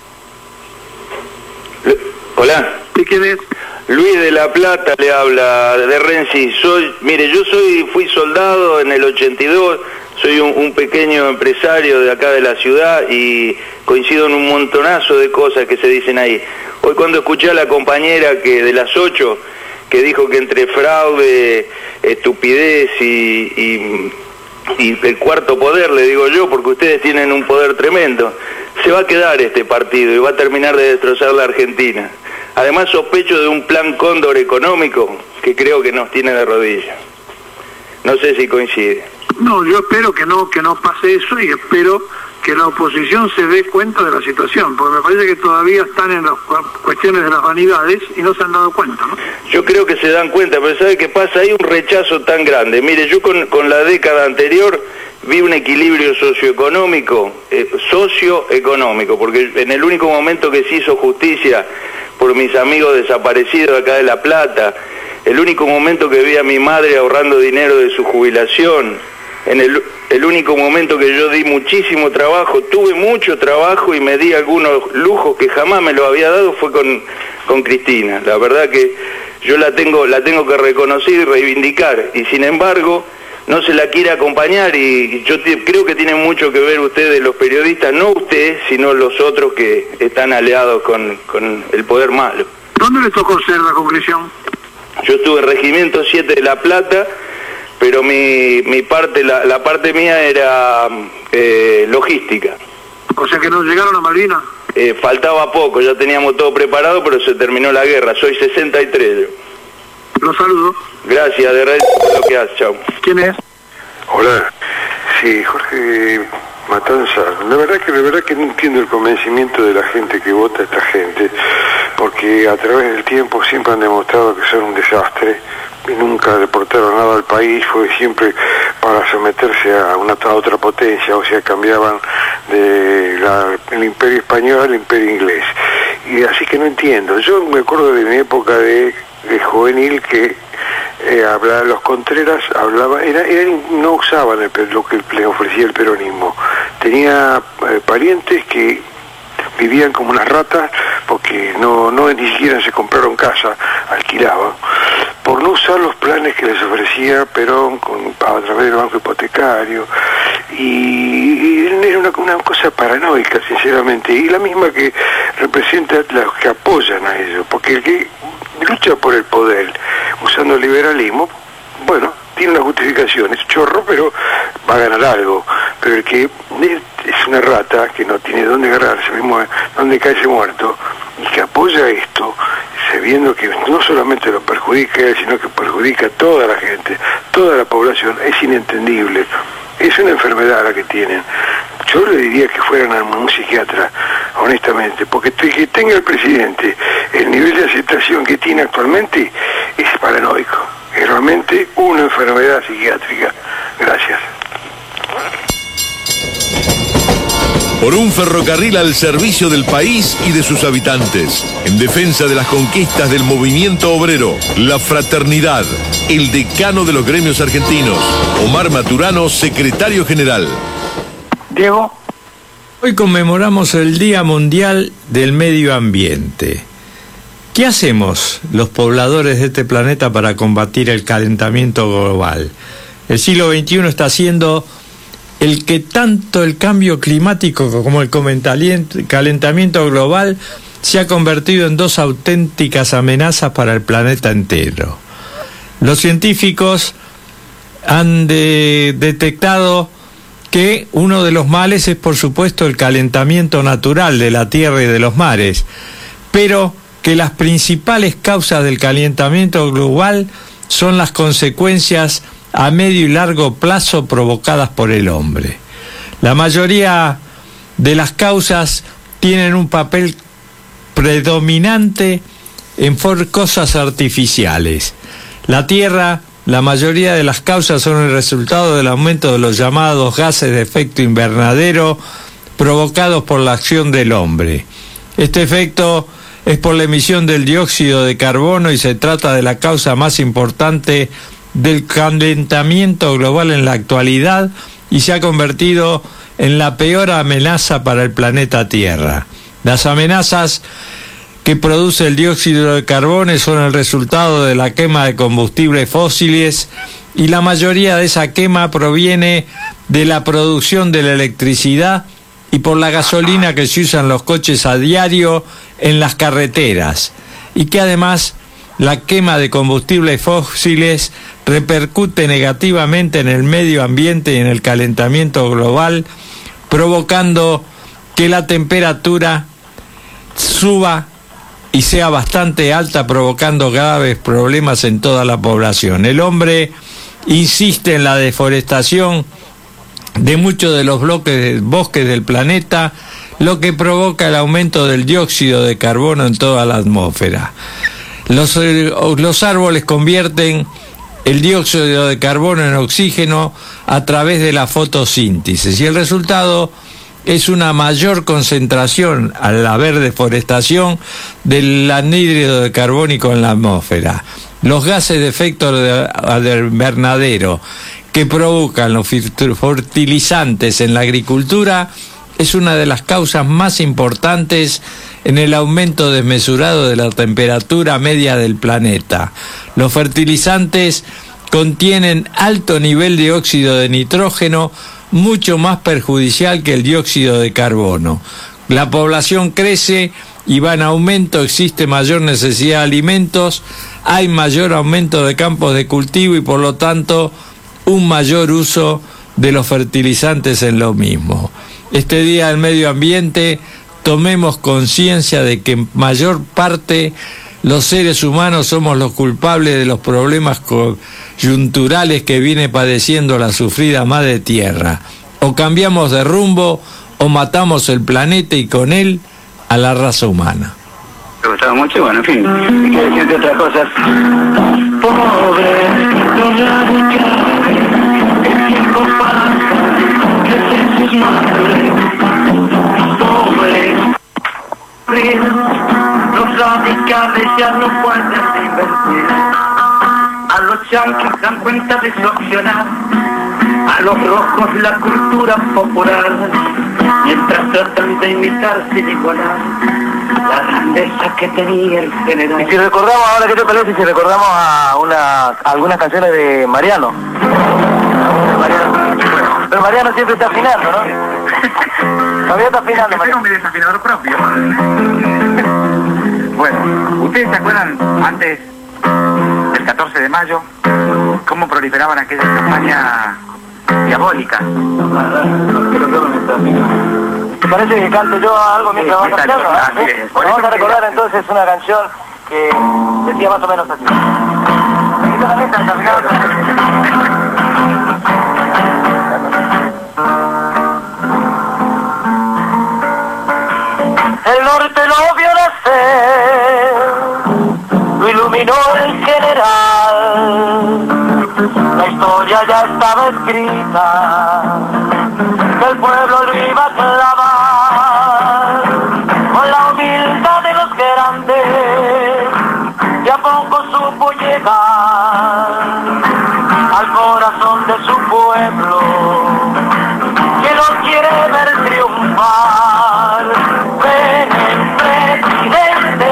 Hola. ¿Y quién es? Luis de La Plata le habla, de Renzi. Mire, yo fui soldado en el 82, soy un pequeño empresario de acá de la ciudad y coincido en un montonazo de cosas que se dicen ahí. Hoy cuando escuché a la compañera que de las 8, que dijo que entre fraude, estupidez y el cuarto poder, le digo yo, porque ustedes tienen un poder tremendo, se va a quedar este partido y va a terminar de destrozar la Argentina. Además sospecho de un plan cóndor económico que creo que nos tiene de rodillas. No sé si coincide. No, yo espero que no pase eso, y espero que la oposición se dé cuenta de la situación, porque me parece que todavía están en las cuestiones de las vanidades y no se han dado cuenta, ¿no? Yo creo que se dan cuenta, pero ¿sabe qué pasa? Hay un rechazo tan grande. Mire, yo con la década anterior vi un equilibrio socioeconómico, porque en el único momento que se hizo justicia por mis amigos desaparecidos acá de La Plata, el único momento que vi a mi madre ahorrando dinero de su jubilación, en el único momento que yo di muchísimo trabajo, tuve mucho trabajo y me di algunos lujos que jamás me lo había dado, fue con Cristina. La verdad que yo la tengo que reconocer y reivindicar, y sin embargo no se la quiere acompañar, y yo creo que tienen mucho que ver ustedes, los periodistas, no usted, sino los otros que están aliados con el poder malo. ¿Dónde le tocó ser la conclusión? Yo estuve en Regimiento 7 de La Plata, pero mi parte, la parte mía era logística. O sea que no llegaron a Malvinas. Faltaba poco, ya teníamos todo preparado, pero se terminó la guerra. Soy 63 yo. Los saludo. Gracias, de verdad, lo que haces, chao. ¿Quién es? Hola, sí, Jorge Matanza. La verdad que no entiendo el convencimiento de la gente que vota a esta gente, porque a través del tiempo siempre han demostrado que son un desastre y nunca deportaron nada al país, fue siempre para someterse a otra potencia, o sea, cambiaban el imperio español al imperio inglés. Y así que no entiendo. Yo me acuerdo de mi época de juvenil que los Contreras no usaban lo que le ofrecía el peronismo. Tenía parientes que vivían como unas ratas porque no ni siquiera se compraron casa, alquilaban, por no usar los planes que les ofrecía Perón a través del banco hipotecario, y era una cosa paranoica, sinceramente, y la misma que representa los que apoyan a ellos, porque el que lucha por el poder usando el liberalismo, bueno, tiene una justificación, es chorro, pero va a ganar algo. Pero el que es una rata, que no tiene dónde agarrarse, mismo dónde caerse muerto, y que apoya esto, sabiendo que no solamente lo perjudica a él, sino que perjudica a toda la gente, toda la población, es inentendible. Es una enfermedad la que tienen. Yo le diría que fueran a un psiquiatra, honestamente, porque que tenga el presidente el nivel de aceptación que tiene actualmente es paranoico. Es realmente una enfermedad psiquiátrica. Gracias. Por un ferrocarril al servicio del país y de sus habitantes, en defensa de las conquistas del movimiento obrero, la fraternidad, el decano de los gremios argentinos, Omar Maturano, secretario general. Diego. Hoy conmemoramos el Día Mundial del Medio Ambiente. ¿Qué hacemos los pobladores de este planeta para combatir el calentamiento global? El siglo XXI está siendo el que tanto el cambio climático como el calentamiento global se ha convertido en dos auténticas amenazas para el planeta entero. Los científicos han detectado que uno de los males es, por supuesto, el calentamiento natural de la tierra y de los mares, pero que las principales causas del calentamiento global son las consecuencias a medio y largo plazo provocadas por el hombre. La mayoría de las causas tienen un papel predominante en cosas artificiales. La Tierra, la mayoría de las causas son el resultado del aumento de los llamados gases de efecto invernadero provocados por la acción del hombre. Este efecto es por la emisión del dióxido de carbono y se trata de la causa más importante del calentamiento global en la actualidad y se ha convertido en la peor amenaza para el planeta Tierra. Las amenazas que produce el dióxido de carbono son el resultado de la quema de combustibles fósiles y la mayoría de esa quema proviene de la producción de la electricidad y por la gasolina que se usa en los coches a diario en las carreteras, y que además la quema de combustibles fósiles repercute negativamente en el medio ambiente y en el calentamiento global, provocando que la temperatura suba y sea bastante alta, provocando graves problemas en toda la población. El hombre insiste en la deforestación de muchos de los bosques del planeta, lo que provoca el aumento del dióxido de carbono en toda la atmósfera. Los árboles convierten el dióxido de carbono en oxígeno a través de la fotosíntesis y el resultado es una mayor concentración, al haber deforestación, del anhídrido de carbónico en la atmósfera. Los gases de efecto invernadero que provocan los fertilizantes en la agricultura es una de las causas más importantes en el aumento desmesurado de la temperatura media del planeta. Los fertilizantes contienen alto nivel de óxido de nitrógeno, mucho más perjudicial que el dióxido de carbono. La población crece y va en aumento, existe mayor necesidad de alimentos, hay mayor aumento de campos de cultivo y por lo tanto un mayor uso de los fertilizantes en lo mismo. Este Día del Medio Ambiente, tomemos conciencia de que en mayor parte los seres humanos somos los culpables de los problemas coyunturales que viene padeciendo la sufrida madre tierra. O cambiamos de rumbo o matamos el planeta y con él a la raza humana. Me gustaba mucho, bueno, en fin, hay que decirte otras cosas. Pobre, no la buscaré, el tiempo pasa, crecen sus madres. Pobre, los radicales ya no pueden invertir. A los yanquis dan cuenta de su accionar, a los rojos la cultura popular, mientras tratan de imitar sin igualar la grandeza que tenía el general. Y si recordamos, ahora, ¿qué te parece si recordamos a algunas canciones de Mariano? Pero Mariano siempre está afinando, ¿no? Todavía está afinando, Mariano. Tengo mi desafinador propio. Bueno, ¿ustedes se acuerdan antes del 14 de mayo cómo proliferaban aquellas campañas diabólicas? ¿Te parece que cante yo algo mientras vas cantando? Bueno, vamos a recordar entonces una canción que decía más o menos así. El norte lo vio nacer, lo iluminó el general. La historia ya estaba escrita, que el pueblo lo iba a clavar, con la humildad de los grandes, y a poco supo llegar al corazón de su pueblo, que lo quiere ver triunfar. Ven el presidente,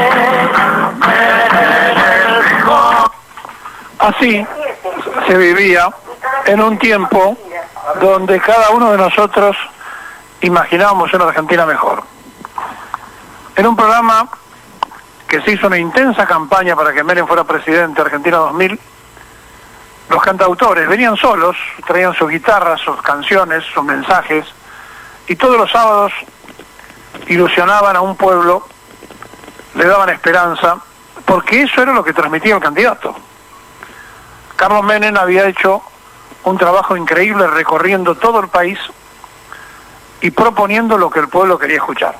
ven el rico. Así se vivía en un tiempo donde cada uno de nosotros imaginábamos una Argentina mejor. En un programa que se hizo una intensa campaña para que Menem fuera presidente, Argentina 2000, los cantautores venían solos, traían sus guitarras, sus canciones, sus mensajes, y todos los sábados ilusionaban a un pueblo, le daban esperanza, porque eso era lo que transmitía el candidato. Carlos Menem había hecho un trabajo increíble recorriendo todo el país y proponiendo lo que el pueblo quería escuchar.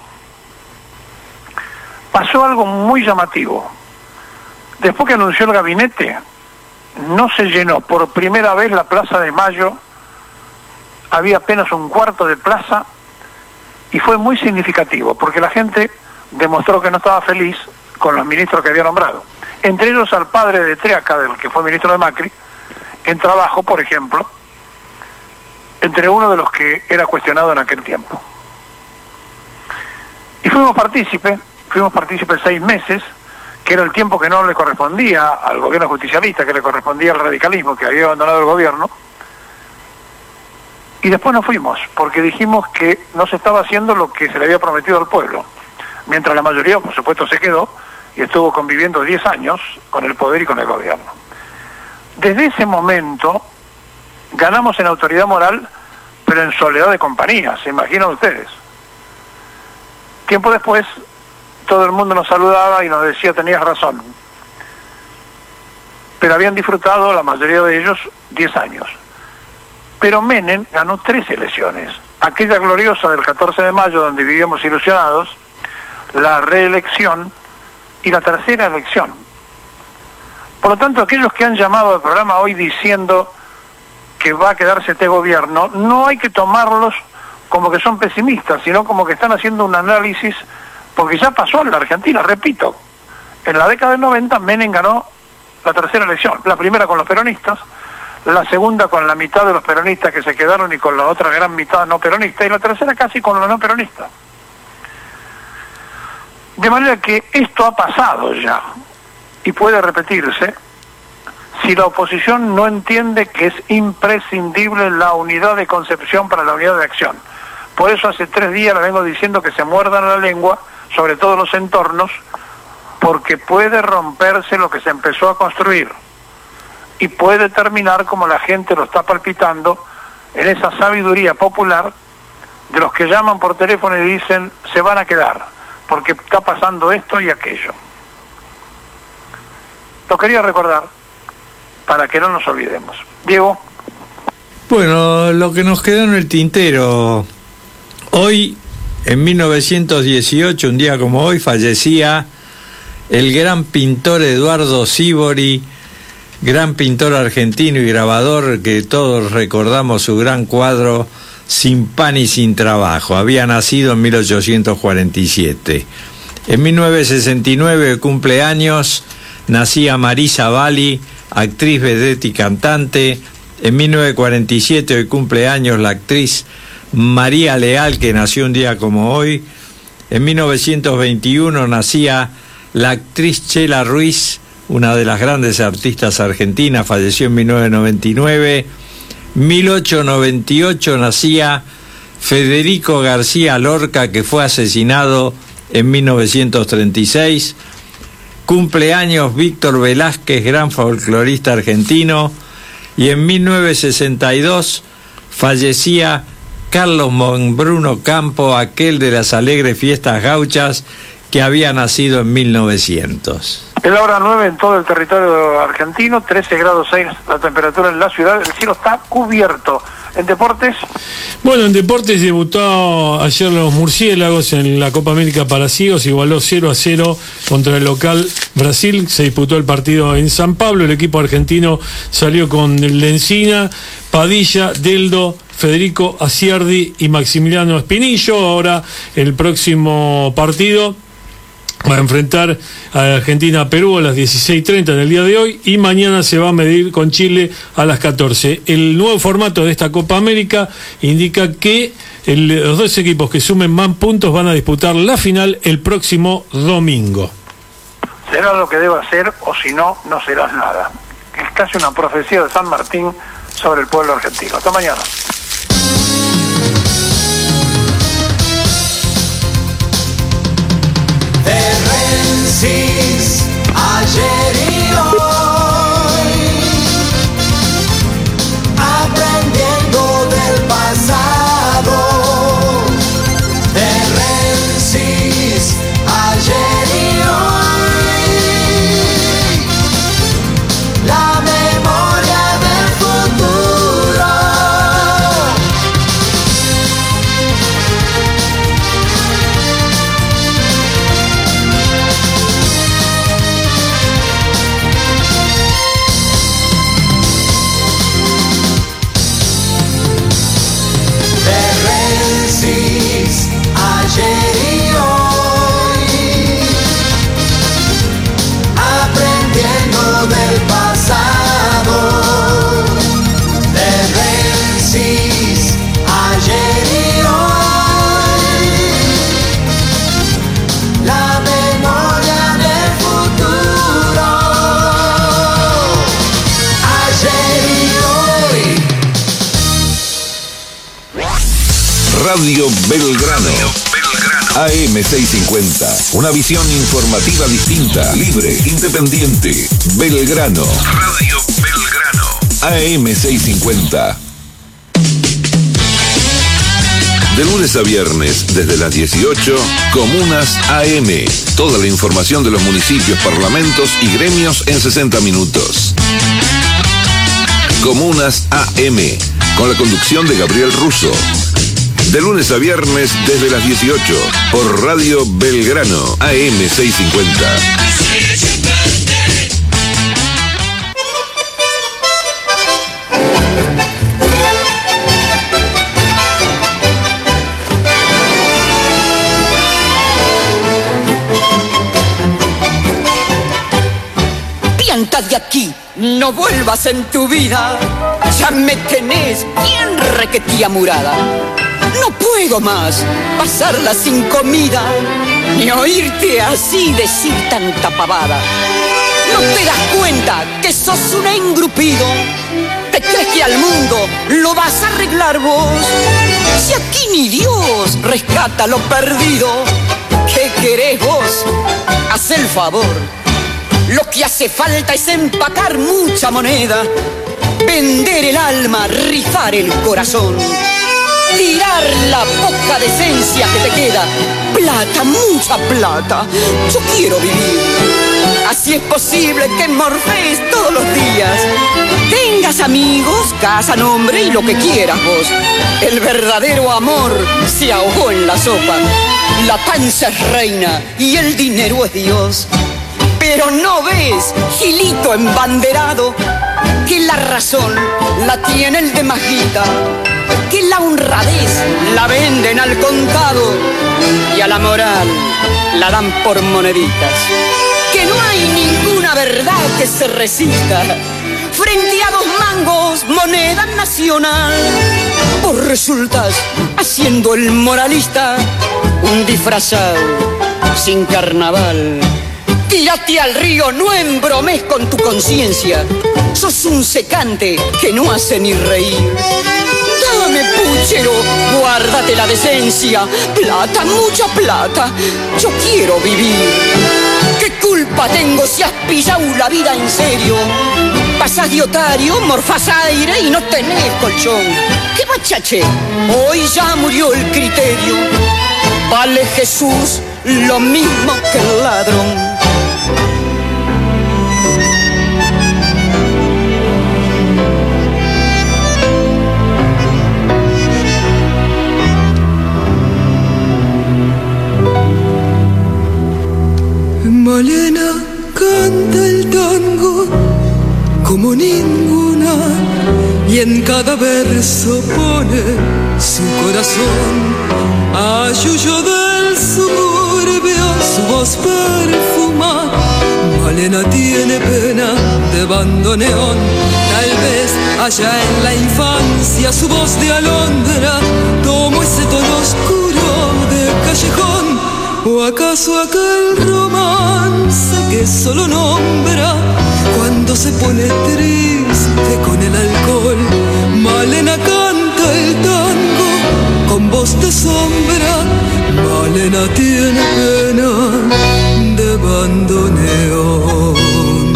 Pasó algo muy llamativo. Después que anunció el gabinete, no se llenó por primera vez la Plaza de Mayo, había apenas un cuarto de plaza, y fue muy significativo, porque la gente demostró que no estaba feliz con los ministros que había nombrado. Entre ellos al padre de Triaca, del que fue ministro de Macri, en trabajo, por ejemplo, entre uno de los que era cuestionado en aquel tiempo. Y fuimos partícipes 6 meses, que era el tiempo que no le correspondía al gobierno justicialista, que le correspondía al radicalismo, que había abandonado el gobierno. Y después nos fuimos, porque dijimos que no se estaba haciendo lo que se le había prometido al pueblo, mientras la mayoría, por supuesto, se quedó y estuvo conviviendo 10 años con el poder y con el gobierno. Desde ese momento ganamos en autoridad moral, pero en soledad de compañía, ¿se imaginan ustedes? Tiempo después, todo el mundo nos saludaba y nos decía, tenías razón. Pero habían disfrutado, la mayoría de ellos, 10 años. Pero Menem ganó 3 elecciones. Aquella gloriosa del 14 de mayo, donde vivíamos ilusionados, la reelección y la tercera elección. Por lo tanto, aquellos que han llamado al programa hoy diciendo que va a quedarse este gobierno, no hay que tomarlos como que son pesimistas, sino como que están haciendo un análisis, porque ya pasó en la Argentina, repito. En la década del 90 Menem ganó la tercera elección, la primera con los peronistas, la segunda con la mitad de los peronistas que se quedaron y con la otra gran mitad no peronista, y la tercera casi con los no peronistas. De manera que esto ha pasado ya y puede repetirse si la oposición no entiende que es imprescindible la unidad de concepción para la unidad de acción. Por eso hace 3 días le vengo diciendo que se muerdan la lengua, sobre todo los entornos, porque puede romperse lo que se empezó a construir y puede terminar como la gente lo está palpitando, en esa sabiduría popular de los que llaman por teléfono y dicen se van a quedar porque está pasando esto y aquello. Lo quería recordar para que no nos olvidemos. Diego. Bueno, lo que nos quedó en el tintero. Hoy, en 1918, un día como hoy, fallecía el gran pintor Eduardo Sívori, gran pintor argentino y grabador, que todos recordamos su gran cuadro Sin pan y sin trabajo. Había nacido en 1847. En 1969, cumpleaños, nacía Marisa Bali, actriz, vedette y cantante. En 1947, hoy cumpleaños la actriz María Leal, que nació un día como hoy. En 1921 nacía la actriz Chela Ruiz, una de las grandes artistas argentinas, falleció en 1999. 1898 nacía Federico García Lorca, que fue asesinado en 1936. Cumpleaños Víctor Velázquez, gran folclorista argentino. Y en 1962 fallecía Carlos Monbruno Campo, aquel de las alegres fiestas gauchas, que había nacido en 1900. Es la hora 9 en todo el territorio argentino, 13 grados 6 la temperatura en la ciudad, el cielo está cubierto. ¿En deportes? Bueno, en deportes debutó ayer los murciélagos en la Copa América para ciegos, igualó 0-0 contra el local Brasil, se disputó el partido en San Pablo, el equipo argentino salió con Lencina, Padilla, Deldo, Federico Aciardi y Maximiliano Espinillo. Ahora el próximo partido va a enfrentar a Argentina-Perú a las 16:30 en el día de hoy y mañana se va a medir con Chile a las 14. El nuevo formato de esta Copa América indica que los 2 equipos que sumen más puntos van a disputar la final el próximo domingo. Será lo que deba hacer o si no, no serás nada. Es casi una profecía de San Martín sobre el pueblo argentino. Hasta mañana. Ayer y hoy, aprendiendo del pasado, de Rensis, ayer y hoy, la memoria Belgrano. AM650. Una visión informativa distinta, libre, independiente. Belgrano. Radio Belgrano. AM650. De lunes a viernes, desde las 18, Comunas AM. Toda la información de los municipios, parlamentos y gremios en 60 minutos. Comunas AM, con la conducción de Gabriel Russo. De lunes a viernes, desde las 18, por Radio Belgrano, AM650. Pianta de aquí, no vuelvas en tu vida. Ya me tenés bien requetiamurada. No puedo más pasarla sin comida, ni oírte así decir tanta pavada. ¿No te das cuenta que sos un engrupido? ¿Te crees que al mundo lo vas a arreglar vos? Si aquí ni Dios rescata lo perdido, ¿qué querés vos? Haz el favor. Lo que hace falta es empacar mucha moneda, vender el alma, rifar el corazón, tirar la poca decencia que te queda. Plata, mucha plata, yo quiero vivir. Así es posible que morfees todos los días, tengas amigos, casa, nombre y lo que quieras vos. El verdadero amor se ahogó en la sopa. La panza es reina y el dinero es Dios. Pero no ves, Gilito embanderado, que la razón la tiene el de Majita, que la honradez la venden al contado y a la moral la dan por moneditas, que no hay ninguna verdad que se resista frente a 2 mangos moneda nacional. Vos resultas haciendo el moralista, un disfrazado sin carnaval. Tírate al río, no embromes con tu conciencia. Sos un secante que no hace ni reír. Dame, puchero, guárdate la decencia. Plata, mucha plata, yo quiero vivir. ¿Qué culpa tengo si has pillado la vida en serio? Pasás de otario, morfás aire y no tenés colchón. ¿Qué machache? Hoy ya murió el criterio. Vale Jesús lo mismo que el ladrón. Malena canta el tango como ninguna y en cada verso pone su corazón. A Yuyo del suburbio su voz perfuma. Malena tiene pena de bandoneón. Tal vez allá en la infancia su voz de alondra tomó ese tono oscuro de callejón. ¿O acaso aquel romance que solo nombra cuando se pone triste con el alcohol? Malena canta el tango con voz de sombra. Malena tiene pena de bandoneón.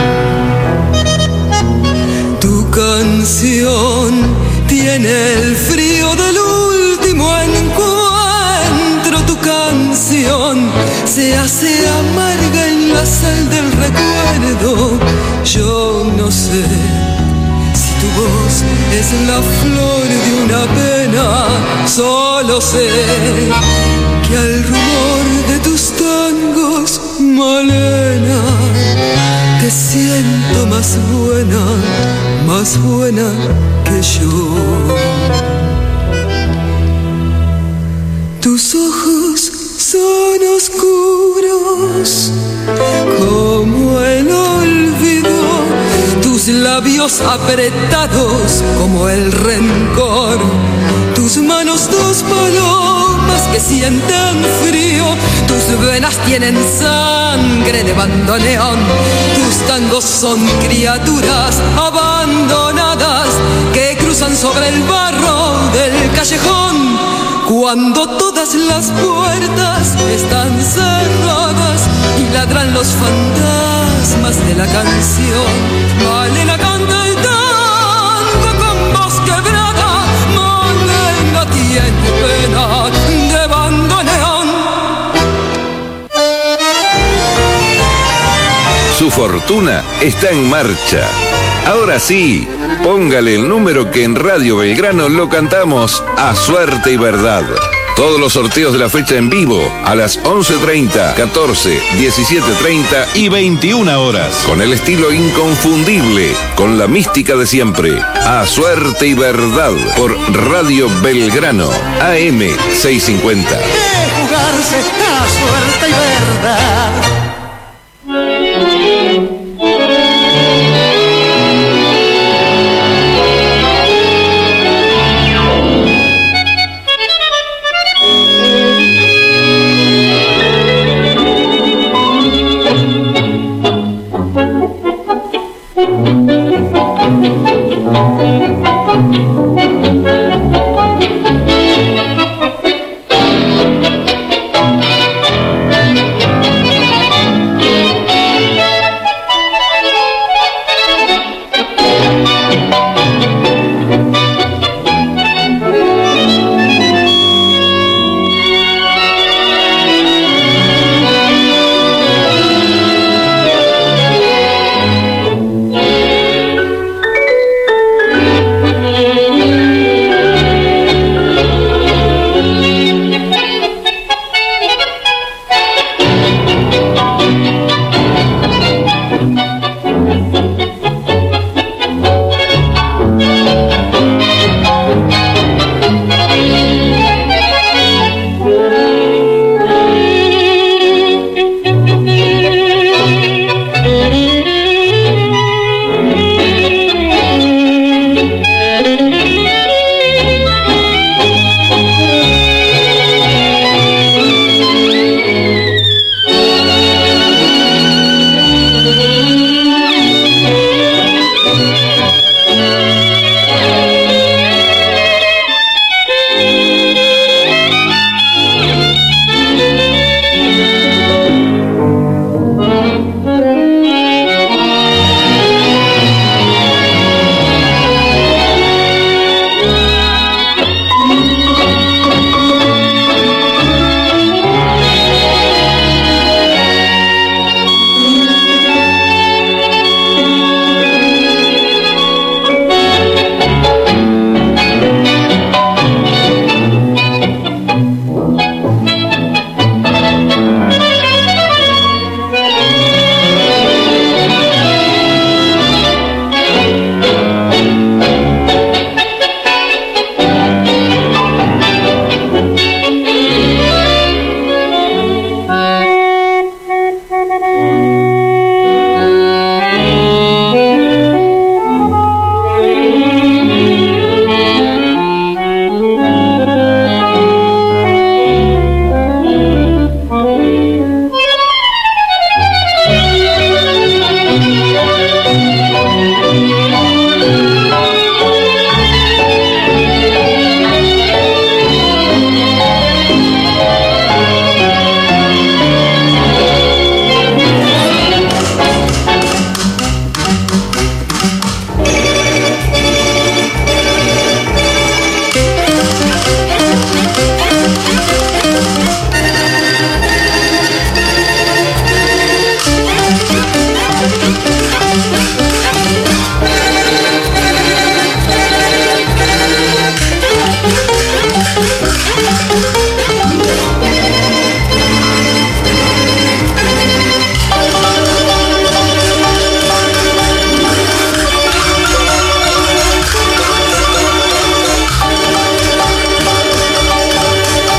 Tu canción tiene el frío del último encuentro. Tu canción se hace amarga en la sal del recuerdo. Yo no sé si tu voz es la flor de una pena. Solo sé que al rumor de tus tangos, Malena, te siento más buena que yo. Tus ojos son oscuros como el olvido, tus labios apretados como el rencor, tus manos 2 palomas que sienten frío, tus venas tienen sangre de bandoneón, tus tangos son criaturas abandonadas que cruzan sobre el barro del callejón. cuando todas las puertas están cerradas y ladran los fantasmas de la canción. Malena canta el tango con voz quebrada, Malena tiene pena de bandoneón. Su fortuna está en marcha. Ahora sí, póngale el número que en Radio Belgrano lo cantamos a suerte y verdad. Todos los sorteos de la fecha en vivo a las 11:30, 14, 17:30 y 21 horas. Con el estilo inconfundible, con la mística de siempre. A suerte y verdad por Radio Belgrano, AM 650. Jugarse a suerte y verdad.